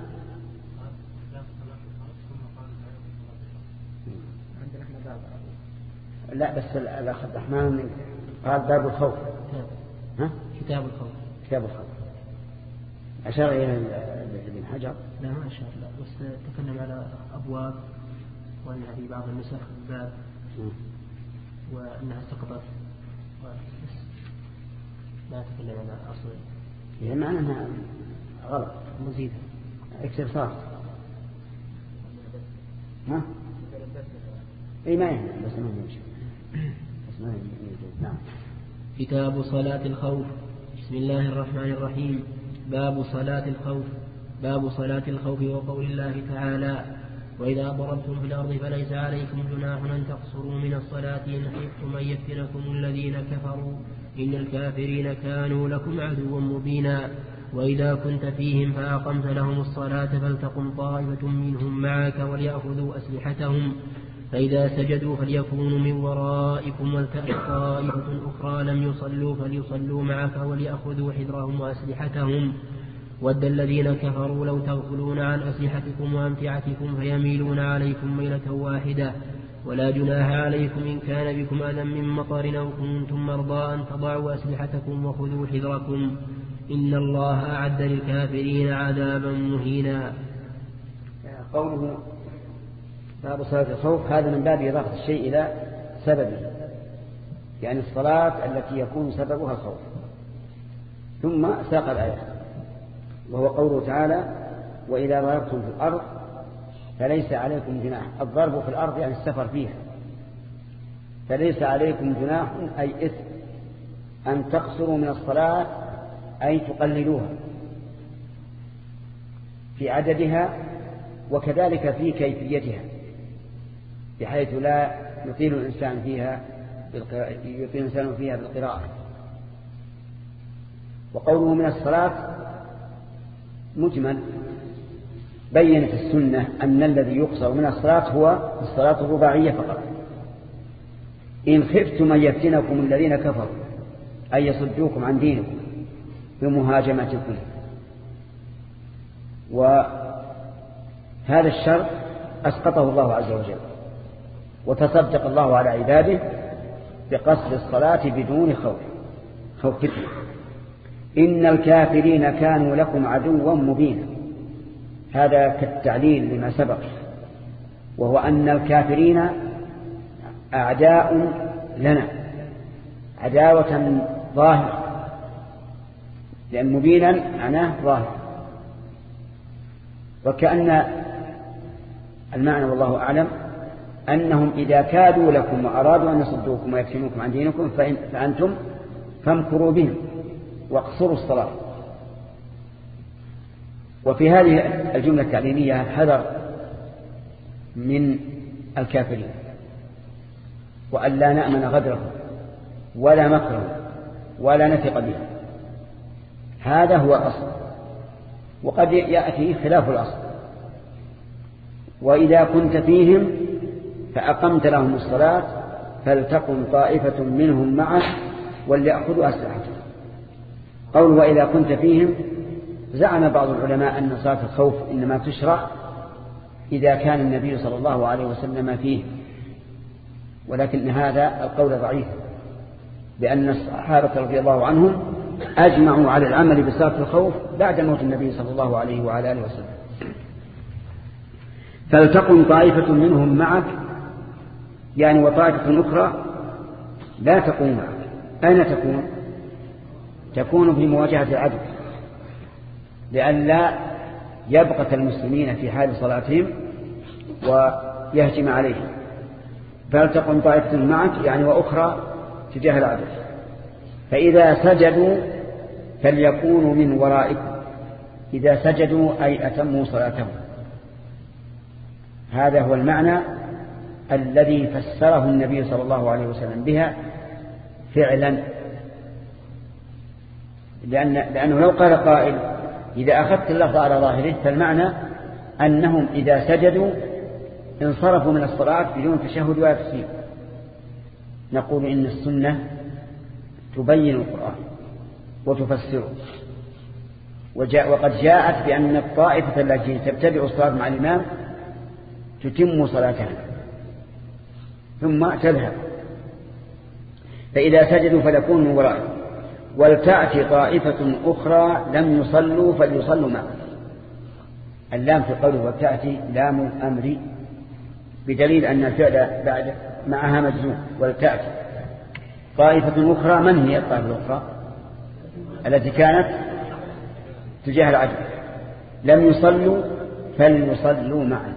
لا بس الأخ عبد الرحمن قال باب الخوف. ها؟ كتاب الخوف. كتاب الخوف. أشار إلى ابن حجر؟ لا ما أشار، لا بس تكلم على أبواب، وأن هذه بعض النسخ الباب وأنها سقطت، بس لا تكلم على أصل. هي معنى أنها غلط مزيدة اكسر صار. ها؟ اي ما يهم، بس ما يمشي. بس ما يمشي. نعم. كتاب صلاة الخوف. بسم الله الرحمن الرحيم. باب صلاة الخوف. باب صلاة الخوف وقول الله تعالى: وإذا ضربتم في الأرض فليس عليكم جناح أن تقصروا من الصلاة إن خفتم أن يفتنكم الذين كفروا إن الكافرين كانوا لكم عدوا مبينا. وإذا كنت فيهم فأقمت لهم الصلاة فلتقم طائفة منهم معك وليأخذوا أسلحتهم فإذا سجدوا فليكونوا من ورائكم ولتأت طائفة أخرى لم يصلوا فليصلوا معك وليأخذوا حذرهم وأسلحتهم ود الذين كفروا لو تغفلون عن أسلحتكم وأمتعتكم فيميلون عليكم ميلة واحدة ولا جناح عليكم إن كان بكم أذى من مطر أو كنتم مرضى أن تضعوا أسلحتكم وخذوا حذركم إن الله أعد للكافرين عذابا مهينا. قوله باب صلاة الخوف هذا من باب إضافة الشيء إلى سببه، يعني الصلاة التي يكون سببها الخوف. ثم ساق الآية وهو قوله تعالى: وإذا ضربتم في الأرض فليس عليكم جناح. الضرب في الأرض يعني السفر فيها، فليس عليكم جناح أي إثم أن تقصروا من الصلاة أي تقللوها في عددها وكذلك في كيفيتها، بحيث لا يطيل الإنسان فيها يطيل الإنسان فيها بالقراءة. وقوله من الصلاة مجمل، بينت السنة أن الذي يقصر من الصلاة هو الصلاة الرباعية فقط. إن خفتم أن يفتنكم الذين كفروا أن يصدوكم عن دينكم بمهاجمتكم. وهذا الشرط أسقطه الله عز وجل، وتصدق الله على عباده بقصد الصلاة بدون خوف خوف فتنة. إن الكافرين كانوا لكم عدوا مبينا. هذا كالتعليل لما سبق، وهو أن الكافرين أعداء لنا عداوة ظاهرة، لأن مبينا معناه ظاهر. وكأن المعنى والله أعلم أنهم إذا كادوا لكم وأرادوا أن يصدوكم ويفتنوكم عن دينكم فأنتم فامكروا بهم واقصروا الصلاة. وفي هذه الجملة التعليمية حذر من الكافرين، وأن لا نأمن غدرهم ولا مكرهم ولا نثق بها. هذا هو الأصل، وقد يأتي خلاف الأصل. وإذا كنت فيهم فأقمت لهم الصلاة فلتقم طائفة منهم معك وليأخذوا أسلحتهم. قول وإذا كنت فيهم، زعم بعض العلماء أن صلاة الخوف إنما تشرع إذا كان النبي صلى الله عليه وسلم فيه، ولكن هذا القول ضعيف، لأن الصحابة رضي الله عنهم أجمعوا على العمل بصلاة الخوف بعد موت النبي صلى الله عليه وعلى آله وسلم. فلتكن طائفة منهم معك، يعني وطائفة أخرى لا تكون معك. أين تكون؟ تكون في مواجهة العدو، لئلا يبقى المسلمين في حال صلاتهم ويهجم عليهم. فلتكن طائفة معك يعني وأخرى تجاه العدو، فإذا سجدوا فليكونوا من ورائكم. إذا سجدوا أي أتموا صلاتهم. هذا هو المعنى الذي فسره النبي صلى الله عليه وسلم بها فعلا، لأن لأنه لو قال قائل إذا أخذت اللفظ على ظاهره فالمعنى أنهم إذا سجدوا انصرفوا من الصلاة بدون تشهد ولا تسليم. نقول إن السنة تبين القرآن وتفسره، وجاء وقد جاءت بأن الطائفة التي تبتدئ الصلاة مع الإمام تتم صلاتها ثم تذهب. فإذا سجدوا فليكونوا من ورائهم ولتأتي طائفة أخرى لم يصلوا فليصلوا معه. اللام في قوله ولتأتي لام أمر، بدليل أن الفعل بعد معها مجزوم. ولتأتي طائفة أخرى، من هي الطائفة الأخرى؟ التي كانت تجاه العدو، لم يصلوا فليصلوا معك.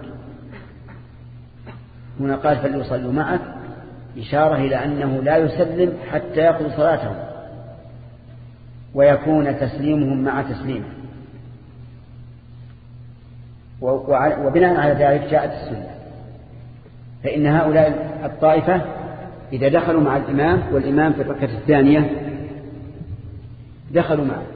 هنا قال فليصلوا معك إشارة إلى أنه لا يسلم حتى يقضوا صلاتهم ويكون تسليمهم مع تسليمه. وبناء على ذلك جاءت السنة. فإن هؤلاء الطائفة إذا دخلوا مع الإمام والإمام في الركعة الثانية دخلوا معه